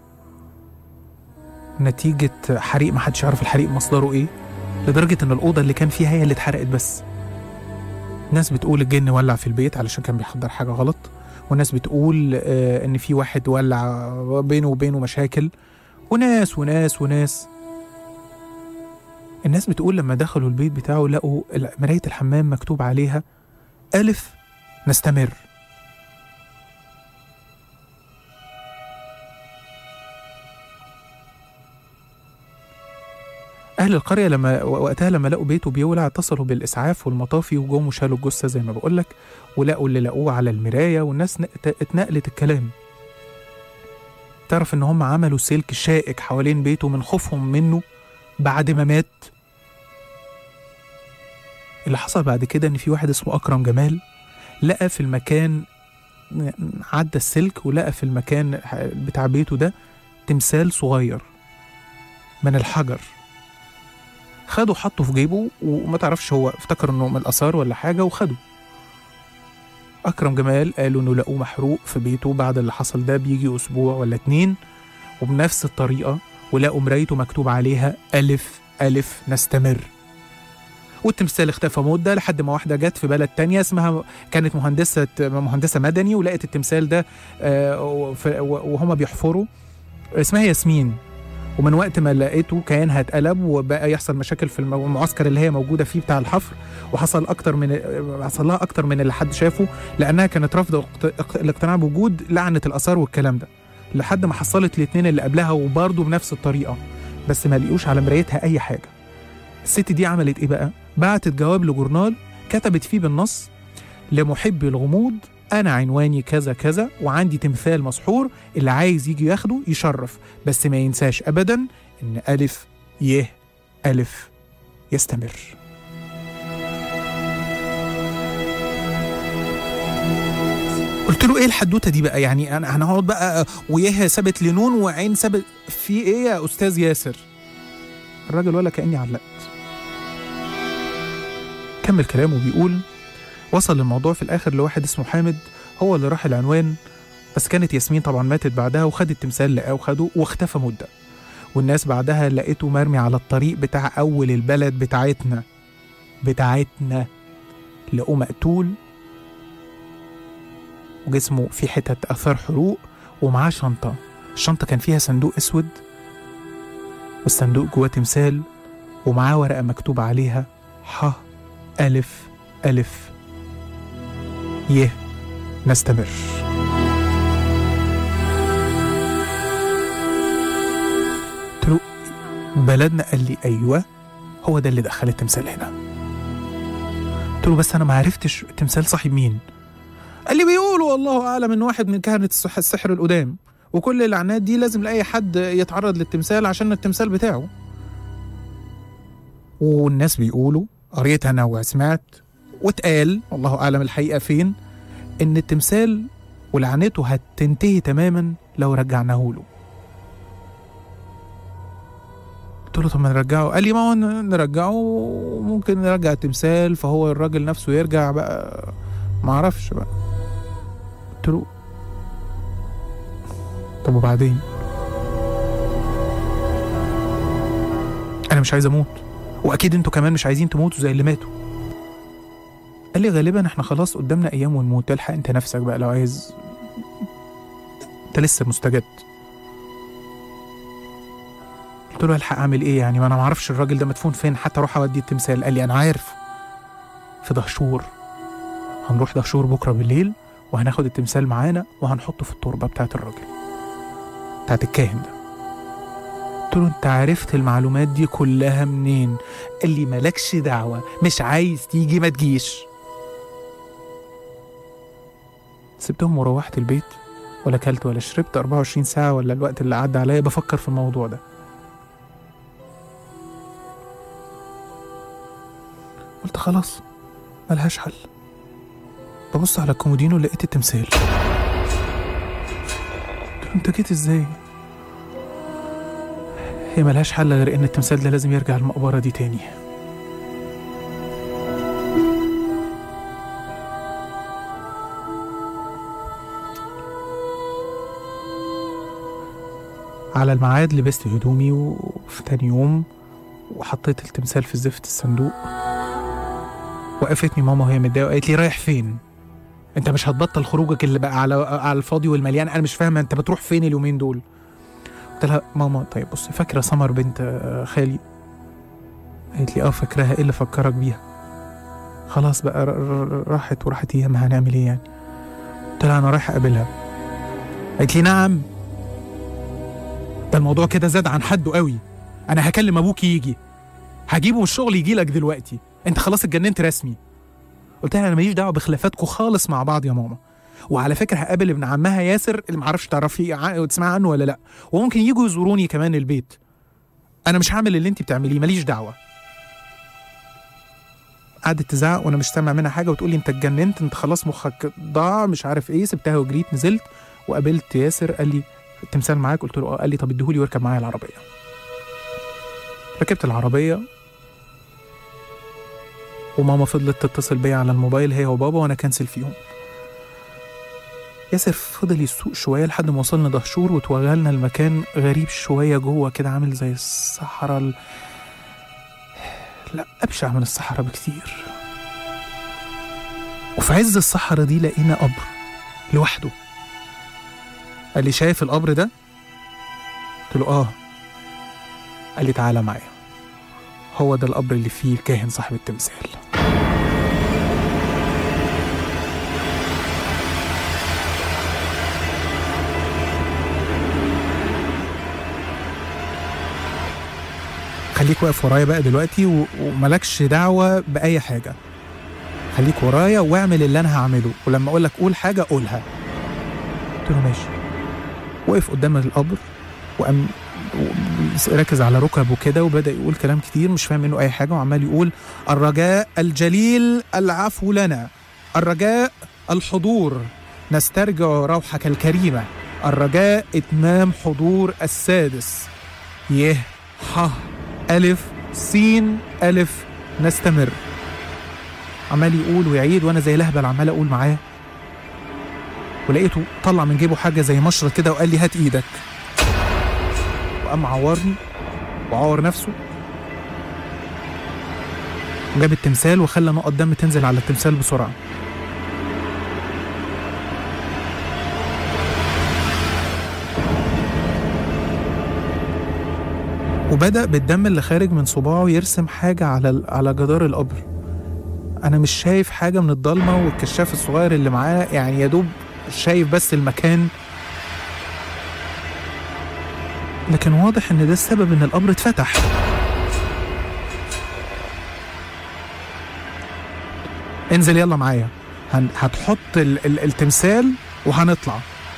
Speaker 4: نتيجة حريق، محدش يعرف الحريق مصدره ايه، لدرجة ان الأوضة اللي كان فيها هي اللي اتحرقت بس. ناس بتقول الجن ولع في البيت علشان كان بيحضر حاجة غلط، وناس بتقول آه ان في واحد ولع بينه وبينه مشاكل، وناس وناس وناس. الناس بتقول لما دخلوا البيت بتاعه لقوا مراية الحمام مكتوب عليها ألف نستمر. أهل القرية لما وقتها لما لقوا بيته بيولع اتصلوا بالإسعاف والمطافي، وجم وشالوا الجثة زي ما بقولك، ولقوا اللي لقوه على المراية، والناس اتنقلت الكلام. تعرف إن هم عملوا سلك شائك حوالين بيته من خوفهم منه بعد ما مات. اللي حصل بعد كده إن في واحد اسمه أكرم جمال لقى في المكان، عدى السلك ولقى في المكان بتاع بيته ده تمثال صغير من الحجر. خده حطه في جيبه، وما تعرفش هو افتكر انه من الاثار ولا حاجه وخده. اكرم جمال قالوا انه لقوه محروق في بيته بعد اللي حصل ده بيجي اسبوع ولا اتنين، وبنفس الطريقه، ولقوا مرايته مكتوب عليها الف الف نستمر. والتمثال اختفى مده لحد ما واحده جت في بلد تانية اسمها، كانت مهندسه مهندسه مدني، ولقت التمثال ده وهما بيحفروا، اسمها ياسمين. ومن وقت ما لقيته كيانها اتقلب، وبقى يحصل مشاكل في المعسكر اللي هي موجوده فيه بتاع الحفر، وحصل اكتر من حصل لها اكتر من اللي حد شافه، لانها كانت رافضه الاقتناع بوجود لعنه الاثار والكلام ده، لحد ما حصلت الاثنين اللي قبلها وبرضه بنفس الطريقه، بس ما لقوش على مرايتها اي حاجه. الست دي عملت ايه بقى؟ بعتت جواب لجورنال كتبت فيه بالنص: لمحبي الغموض، أنا عنواني كذا كذا، وعندي تمثال مسحور، اللي عايز يجي ياخده يشرف، بس ما ينساش أبدا إن ألف يه ألف يستمر. قلت له إيه الحدوتة دي بقى؟ يعني أنا هنقعد بقى ويه ثابت لنون وعين ثابت في إيه يا أستاذ ياسر؟ الراجل ولا كأني علقت. كمل كلامه بيقول وصل الموضوع في الآخر لواحد اسمه حامد هو اللي راح العنوان، بس كانت ياسمين طبعا ماتت بعدها، وخد التمثال لقاه وخده واختفى مدة، والناس بعدها لقيته مرمي على الطريق بتاع أول البلد بتاعتنا بتاعتنا لقوه مقتول وجسمه فيه حتة أثار حروق، ومعاه شنطة. الشنطة كان فيها صندوق أسود، والصندوق جواه تمثال، ومعاه ورقة مكتوب عليها ح ألف ألف يه نستمر. قلت له بلدنا؟ قال لي أيوة هو ده اللي دخل التمثال هنا. قلت له بس أنا ما عرفتش التمثال صاحب مين. قال لي بيقولوا والله أعلم إن واحد من كهنة السحر القدام، وكل اللعنات دي لازم لأي حد يتعرض للتمثال عشان التمثال بتاعه. والناس بيقولوا، قريت أنا وسمعت واتقال والله أعلم الحقيقة فين، إن التمثال ولعنته هتنتهي تماما لو رجعناه له. قلت له طب ما نرجعه. قال لي ما هو نرجعه ممكن نرجع التمثال فهو الراجل نفسه يرجع بقى، ما اعرفش بقى. قلت له طب وبعدين؟ انا مش عايز اموت، واكيد انتوا كمان مش عايزين تموتوا زي اللي ماتوا. قال لي غالبا احنا خلاص قدامنا ايام ونموت، الحق انت نفسك بقى لو عايز، انت لسه مستجد. قلت له الحق اعمل ايه يعني؟ ما انا ما اعرفش الراجل ده مدفون فين حتى اروح اودي التمثال. قال لي انا عارف، في دهشور، هنروح دهشور بكره بالليل وهناخد التمثال معانا وهنحطه في التربه بتاعت الراجل بتاعت الكاهن ده. قلت له انت عرفت المعلومات دي كلها منين؟ قال لي مالكش دعوه، مش عايز تيجي ما تجيش. سبتهم وروحت البيت، ولا اكلت ولا شربت أربعة وعشرين ساعه ولا الوقت اللي عدى عليا بفكر في الموضوع ده. قلت خلاص ملهاش حل. ببص على الكومودينو لقيت التمثال. قلت له انت جيت ازاي؟ هي ملهاش حل غير ان التمثال ده لازم يرجع المقبرة دي تاني. على الميعاد لبست هدومي وفي تاني يوم وحطيت التمثال في زفت الصندوق. وقفتني ماما وهي متضايقه وقالت لي رايح فين؟ انت مش هتبطل خروجك اللي بقى على على الفاضي والمليان؟ انا مش فاهمه انت بتروح فين اليومين دول؟ قلت لها ماما طيب بصي، فاكره سمر بنت خالي؟ قالت لي اه فاكراها، ايه اللي فكرك بيها؟ خلاص بقى راحت وراحت ايامها، هنعمل ايه يعني؟ قلت لها انا رايح اقابلها. قالت لي نعم؟ ده الموضوع كده زاد عن حده قوي، انا هكلم ابوك يجي، هجيبه من الشغل يجي لك دلوقتي، انت خلاص اتجننت رسمي. قلت لها انا ماليش دعوه بخلافاتكم خالص مع بعض يا ماما، وعلى فكره هقابل ابن عمها ياسر اللي معرفش تعرفي وتسمعي عنه ولا لا، وممكن يجوا يزوروني كمان البيت. انا مش هعمل اللي انت بتعمليه، ماليش دعوه. قعدت تزعق وانا مش سامع منها حاجه، وتقول لي انت اتجننت، انت خلاص مخك ضاع، مش عارف ايه. سبتها وجريت نزلت وقابلت ياسر. قال لي التمثال معاك؟ قلت له اه. قال لي طب اديهولي واركب معايا العربيه. ركبت العربيه وماما فضلت تتصل بيا على الموبايل هي وبابا وانا كنسل فيهم. ياسر فضل يسوق شويه لحد ما وصلنا دهشور وتوغلنا المكان غريب شويه جوه كده، عامل زي الصحراء ال... لا ابشع من الصحراء بكتير. وفي عز الصحراء دي لقينا قبر لوحده. قال لي شايف القبر ده؟ قلت له اه. قال لي تعالى معايا، هو ده القبر اللي فيه الكاهن صاحب التمثال. خليك واقف ورايا بقى دلوقتي و... وملكش دعوة بأي حاجة، خليك ورايا واعمل اللي أنا هعمله، ولما أقولك قول حاجة قولها. قلت له ماشي. وقف قدام القبر وقام ركز على ركبه كده وبدأ يقول كلام كتير مش فاهم منه أي حاجة، وعمال يقول الرجاء الجليل العفو لنا، الرجاء الحضور نسترجع روحك الكريمة، الرجاء إتمام حضور السادس، يه ح ألف سين ألف نستمر. عمال يقول ويعيد وانا زي لهبل عمال اقول معاه. ولقيته طلع من جيبه حاجه زي مشرط كده وقال لي هات ايدك، وقام عورني وعور نفسه وجاب التمثال وخلى نقط دم تنزل على التمثال بسرعه. وبدأ بالدم اللي خارج من صباعه يرسم حاجة على على جدار القبر. أنا مش شايف حاجة من الضلمة، والكشاف الصغير اللي معاه يعني يا دوب شايف بس المكان، لكن واضح إن ده السبب إن القبر اتفتح. انزل يلا معايا، هتحط ال ال التمثال وهنطلع.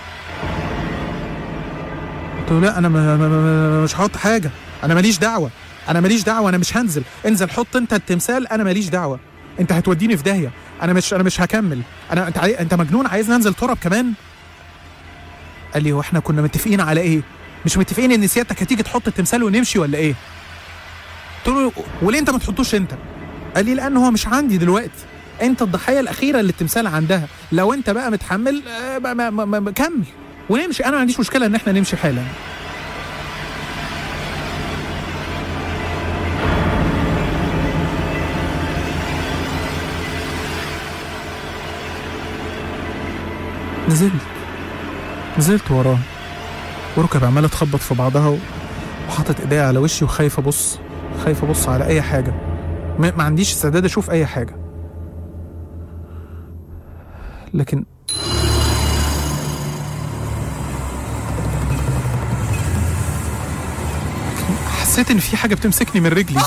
Speaker 4: قلت له لا أنا مش هحط حاجة، أنا ماليش دعوة، أنا ماليش دعوة، أنا مش هنزل. انزل حط أنت التمثال، أنا ماليش دعوة، أنت هتوديني في داهية، أنا مش أنا مش هكمل، أنا أنت عاي... أنت مجنون عايز ننزل تراب كمان؟ قال لي هو إحنا كنا متفقين على إيه؟ مش متفقين إن سيادتك هتيجي تحط التمثال ونمشي ولا إيه؟ قلت له وليه أنت ما تحطوش أنت؟ قال لي لأن هو مش عندي دلوقتي، أنت الضحية الأخيرة اللي التمثال عندها، لو أنت بقى متحمل آه بقى ما ما ما كمل ونمشي، أنا ما عنديش مشكلة إن إحنا نمشي حالا. نزلت نزلت وراه، وركب عمالة تخبط في بعضها، وحاطط ايديا على وشي وخايف ابص خايف ابص على اي حاجة، ما عنديش استعداد اشوف اي حاجة. لكن حسيت ان في حاجة بتمسكني من رجلي.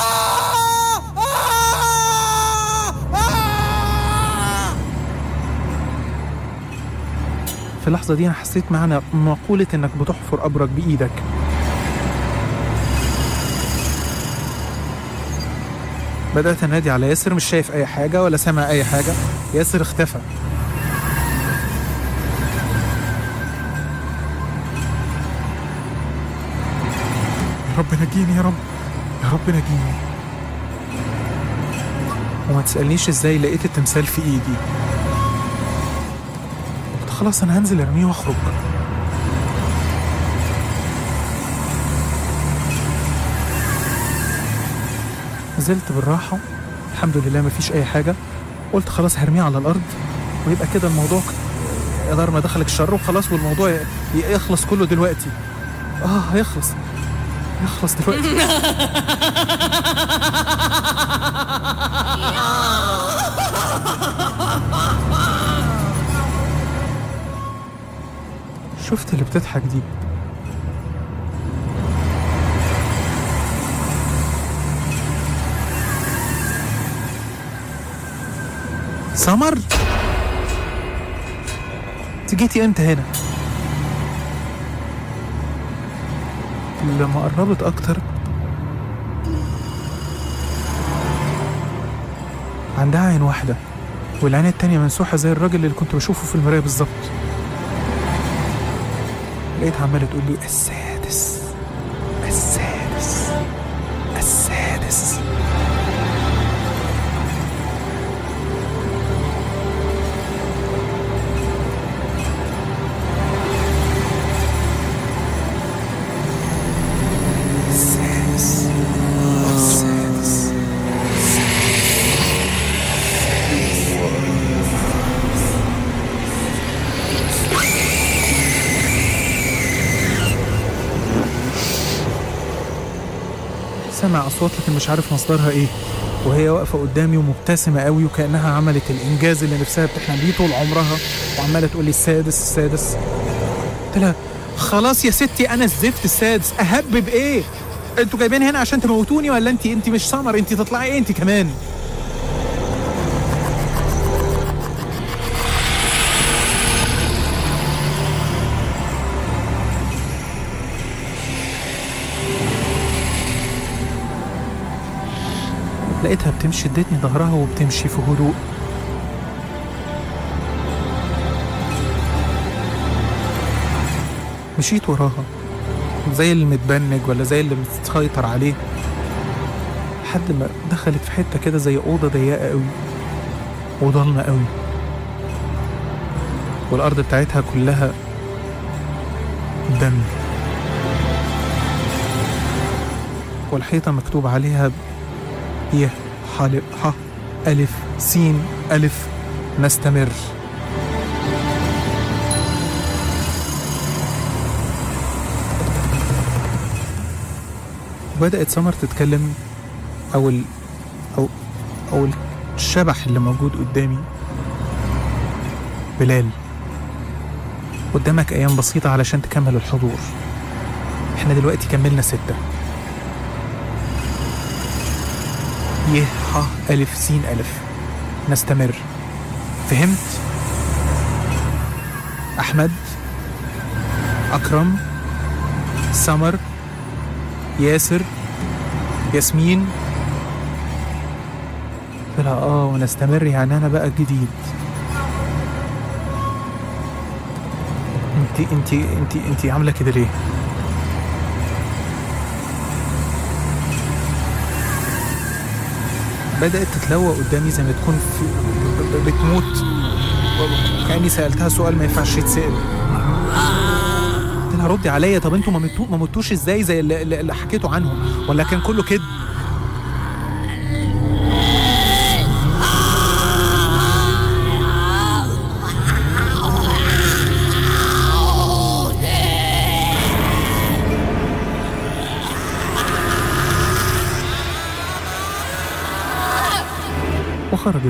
Speaker 4: في اللحظة دي أنا حسيت معنى مقولة إنك بتحفر قبرك بإيدك. بدأت أنادي على ياسر، مش شايف أي حاجة ولا سامع أي حاجة، ياسر اختفى. يا رب نجيني، يا رب يا رب نجيني. وما تسألنيش إزاي لقيت التمثال في إيدي. خلاص أنا هنزل أرميه وأخرج. نزلت بالراحة، الحمد لله مفيش أي حاجة. قلت خلاص هرميه على الأرض ويبقى كده الموضوع يقدر ما دخلك الشر وخلاص، والموضوع يخلص كله دلوقتي. آه هيخلص يخلص دلوقتي. شفت اللي بتضحك دي؟ سمر؟ انت جيتي امتى هنا؟ لما قربت اكتر عندها عين واحدة والعين التانية منسوحة زي الراجل اللي كنت بشوفه في المراية بالظبط. لقيتها عمالة تقول لي السادس السادس السادس. السادس السادس. سمع أصوات لكن مش عارف مصدرها إيه، وهي واقفة قدامي ومبتسمة قوي وكأنها عملت الإنجاز اللي نفسها بتحلم بيه طول عمرها، وعمالة تقول لي السادس السادس. قلت لها خلاص يا ستي أنا الزفت السادس، أهبب إيه؟ أنتوا جايبين هنا عشان تموتوني ولا أنت أنت مش سمر؟ أنت تطلعي إيه أنت كمان؟ لقيتها بتمشي، ادتني ظهرها وبتمشي في هدوء. مشيت وراها زي اللي متبنج ولا زي اللي متسيطر عليه، لحد ما دخلت في حتة كده زي أوضة ضيقة قوي وضلمة قوي، والأرض بتاعتها كلها دم، والحيطة مكتوب عليها ي ح ح ألف سين ألف نستمر. وبدأت سمر تتكلم، أو ال أو أو الشبح اللي موجود قدامي: بلال، قدامك أيام بسيطة علشان تكمل الحضور، احنا دلوقتي كملنا ستة. ي ح ألف سين ألف نستمر، فهمت؟ أحمد، أكرم، سمر، ياسر، ياسمين. قلت لها اه ونستمر يعني انا بقى جديد. انتي انتي انتي انتي عامله كده ليه؟ بدأت تتلوى قدامي زي ما تكون في بتموت، كأني سألتها سؤال ما ينفعش يتسأل. قلت لها ردي عليا، طب انتوا ما ما متوش ازاي زي اللي, اللي حكيتوا عنهم، ولا كان كله كده؟ وخرجت.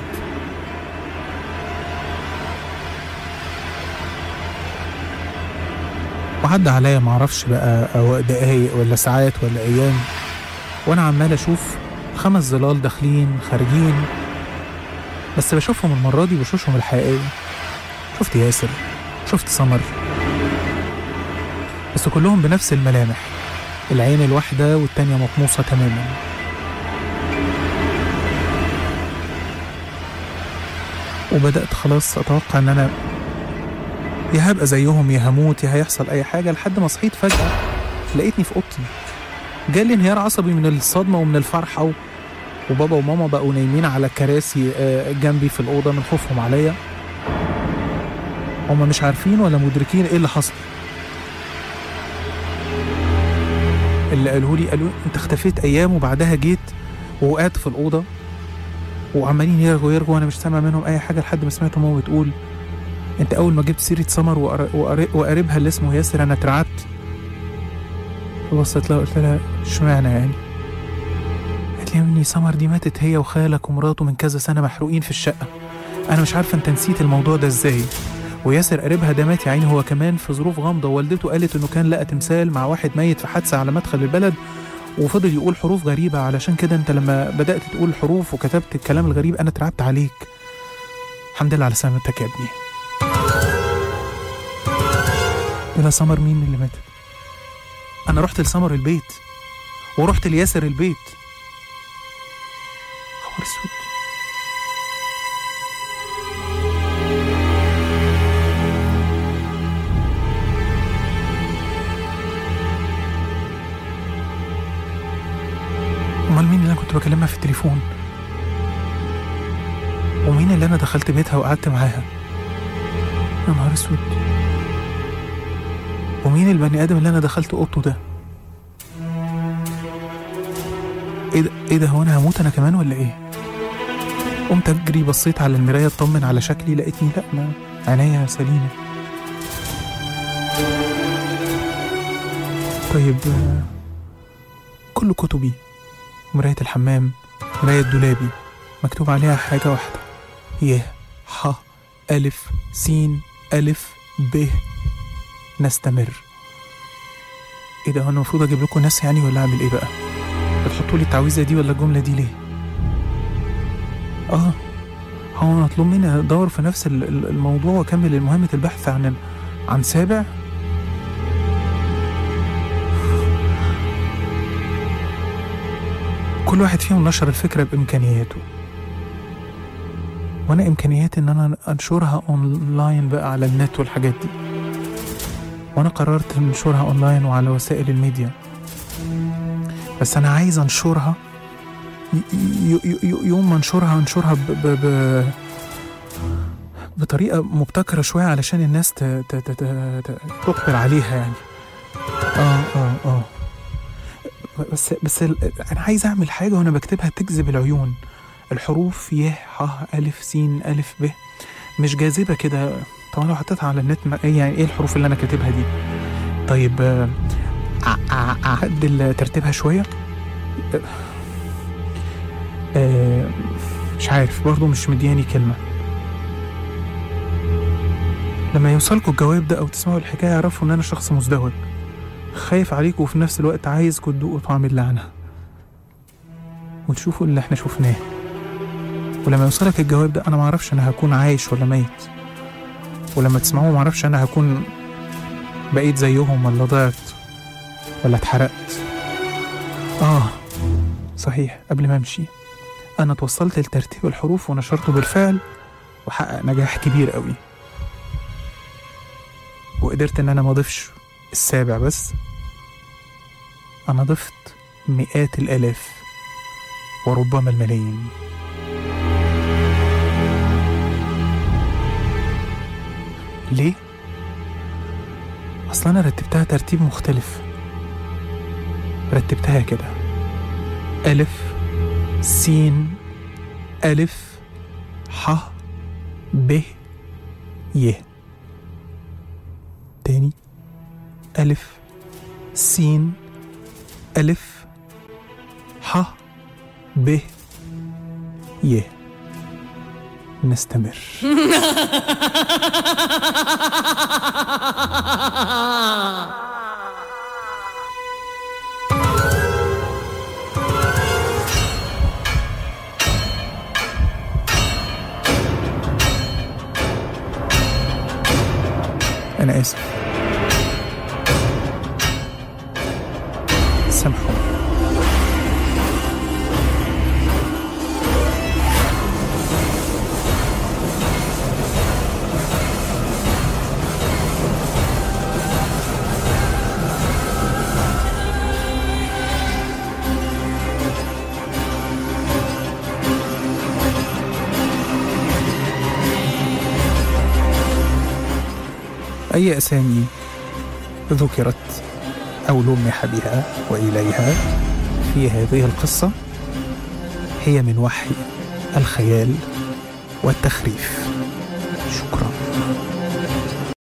Speaker 4: وعدى عليا معرفش بقى أو دقايق ولا ساعات ولا أيام، وأنا عمال أشوف خمس ظلال داخلين خارجين، بس بشوفهم المرة دي بشوشهم الحقيقية. شفت ياسر، شفت سمر، بس كلهم بنفس الملامح، العين الواحدة والتانية مطموسة تماما. وبدأت خلاص أتوقع إن أنا يا هبقى زيهم يا هموت يا هيحصل أي حاجة، لحد ما صحيت فجأة لقيتني في أوضتي. جالي انهيار عصبي من الصدمة ومن الفرحة، وبابا وماما بقوا نايمين على كراسي جنبي في الأوضة من خوفهم عليا. هما مش عارفين ولا مدركين إيه اللي حصل. اللي قالوا لي قالوا أنت اختفيت أيام وبعدها جيت ووقعت في الأوضة، وعمالين يرجوا يرجوا وانا مش سامع منهم اي حاجه، لحد ما سمعت ماما بتقول انت اول ما جبت سيره سمر وقريبها اللي اسمه ياسر انا اترعبت. فبصت لها قلت لها اشمعنى يعني؟ قالت لي يا ابني سمر دي ماتت هي وخالك ومراته من كذا سنه محروقين في الشقه، انا مش عارفه انت نسيت الموضوع ده ازاي. وياسر قريبها ده مات يا عيني هو كمان في ظروف غامضه، ووالدته قالت انه كان لقى تمثال مع واحد ميت في حادثه على مدخل البلد، وفضل يقول حروف غريبة، علشان كده انت لما بدأت تقول حروف وكتبت الكلام الغريب انا اترعبت عليك. الحمد لله على سلامتك يا ابني. ولا سمر مين اللي ماتت؟ انا رحت لسمر البيت ورحت لياسر البيت. خبر اسود. امال مين اللي انا كنت بكلمها في التليفون؟ ومين اللي انا دخلت بيتها وقعدت معاها؟ يا نهار اسود. ومين البني ادم اللي انا دخلت اوضته ده؟ ايه ده ايه ده هو انا هموت انا كمان ولا ايه؟ قمت اجري بصيت على المرايه اطمن على شكلي، لقيتني لا ما عينيا سليمه. طيب كل كتبي مراية الحمام مراية دولابي مكتوب عليها حاجة واحدة: ي ح ألف سين ألف ب نستمر. ايه ده، هو انا المفروض اجيب لكم ناس يعني ولا اعمل ايه بقى؟ بتحطوا لي التعويذة دي ولا الجملة دي ليه؟ اه هو مطلوب مني ادور في نفس الموضوع واكمل مهمة البحث عن عن سابع؟ كل واحد فيهم نشر الفكرة بإمكانياته، وأنا إمكانياتي إن أنا أنشرها أونلاين بقى على النت والحاجات دي، وأنا قررت أنشرها أونلاين وعلى وسائل الميديا. بس أنا عايز أنشرها ي- ي- ي- يوم ما أنشرها أنشرها ب- ب- ب- بطريقة مبتكرة شوية علشان الناس ت... ت... ت... ت... ت... تقبل عليها يعني. اه اه اه بس بس ال... انا عايز اعمل حاجة وانا بكتبها تجذب العيون. الحروف ي ح الف س الف ب مش جاذبة كده. طبعا لو حطيتها على النت ما... يعني ايه الحروف اللي انا كاتبها دي؟ طيب آه، اعدل ترتيبها شوية. آه، مش عارف برضو، مش مدياني كلمة. لما يوصلكوا الجواب ده او تسمعوا الحكاية اعرفوا ان انا شخص مزدوج خايف عليكم وفي نفس الوقت عايزكوا تدوقوا طعم اللعنة وتشوفوا اللي احنا شفناه. ولما يوصلك الجواب ده انا معرفش انا هكون عايش ولا ميت، ولما تسمعوه معرفش انا هكون بقيت زيهم ولا ضعت ولا اتحرقت. اه صحيح، قبل ما امشي انا توصلت لترتيب الحروف ونشرته بالفعل وحقق نجاح كبير قوي، وقدرت ان انا ما اضيفش السابع بس، انا ضفت مئات الالاف وربما الملايين. ليه؟ اصلا انا رتبتها ترتيب مختلف. رتبتها كده: الف سين الف ح ب ي. تاني: الف سين الف ح ب ي. نستمر. أنا آسف، سامحوني. أي أسامي ذكرت أو لمح بها وإليها في هذه القصة هي من وحي الخيال والتخريف. شكرا.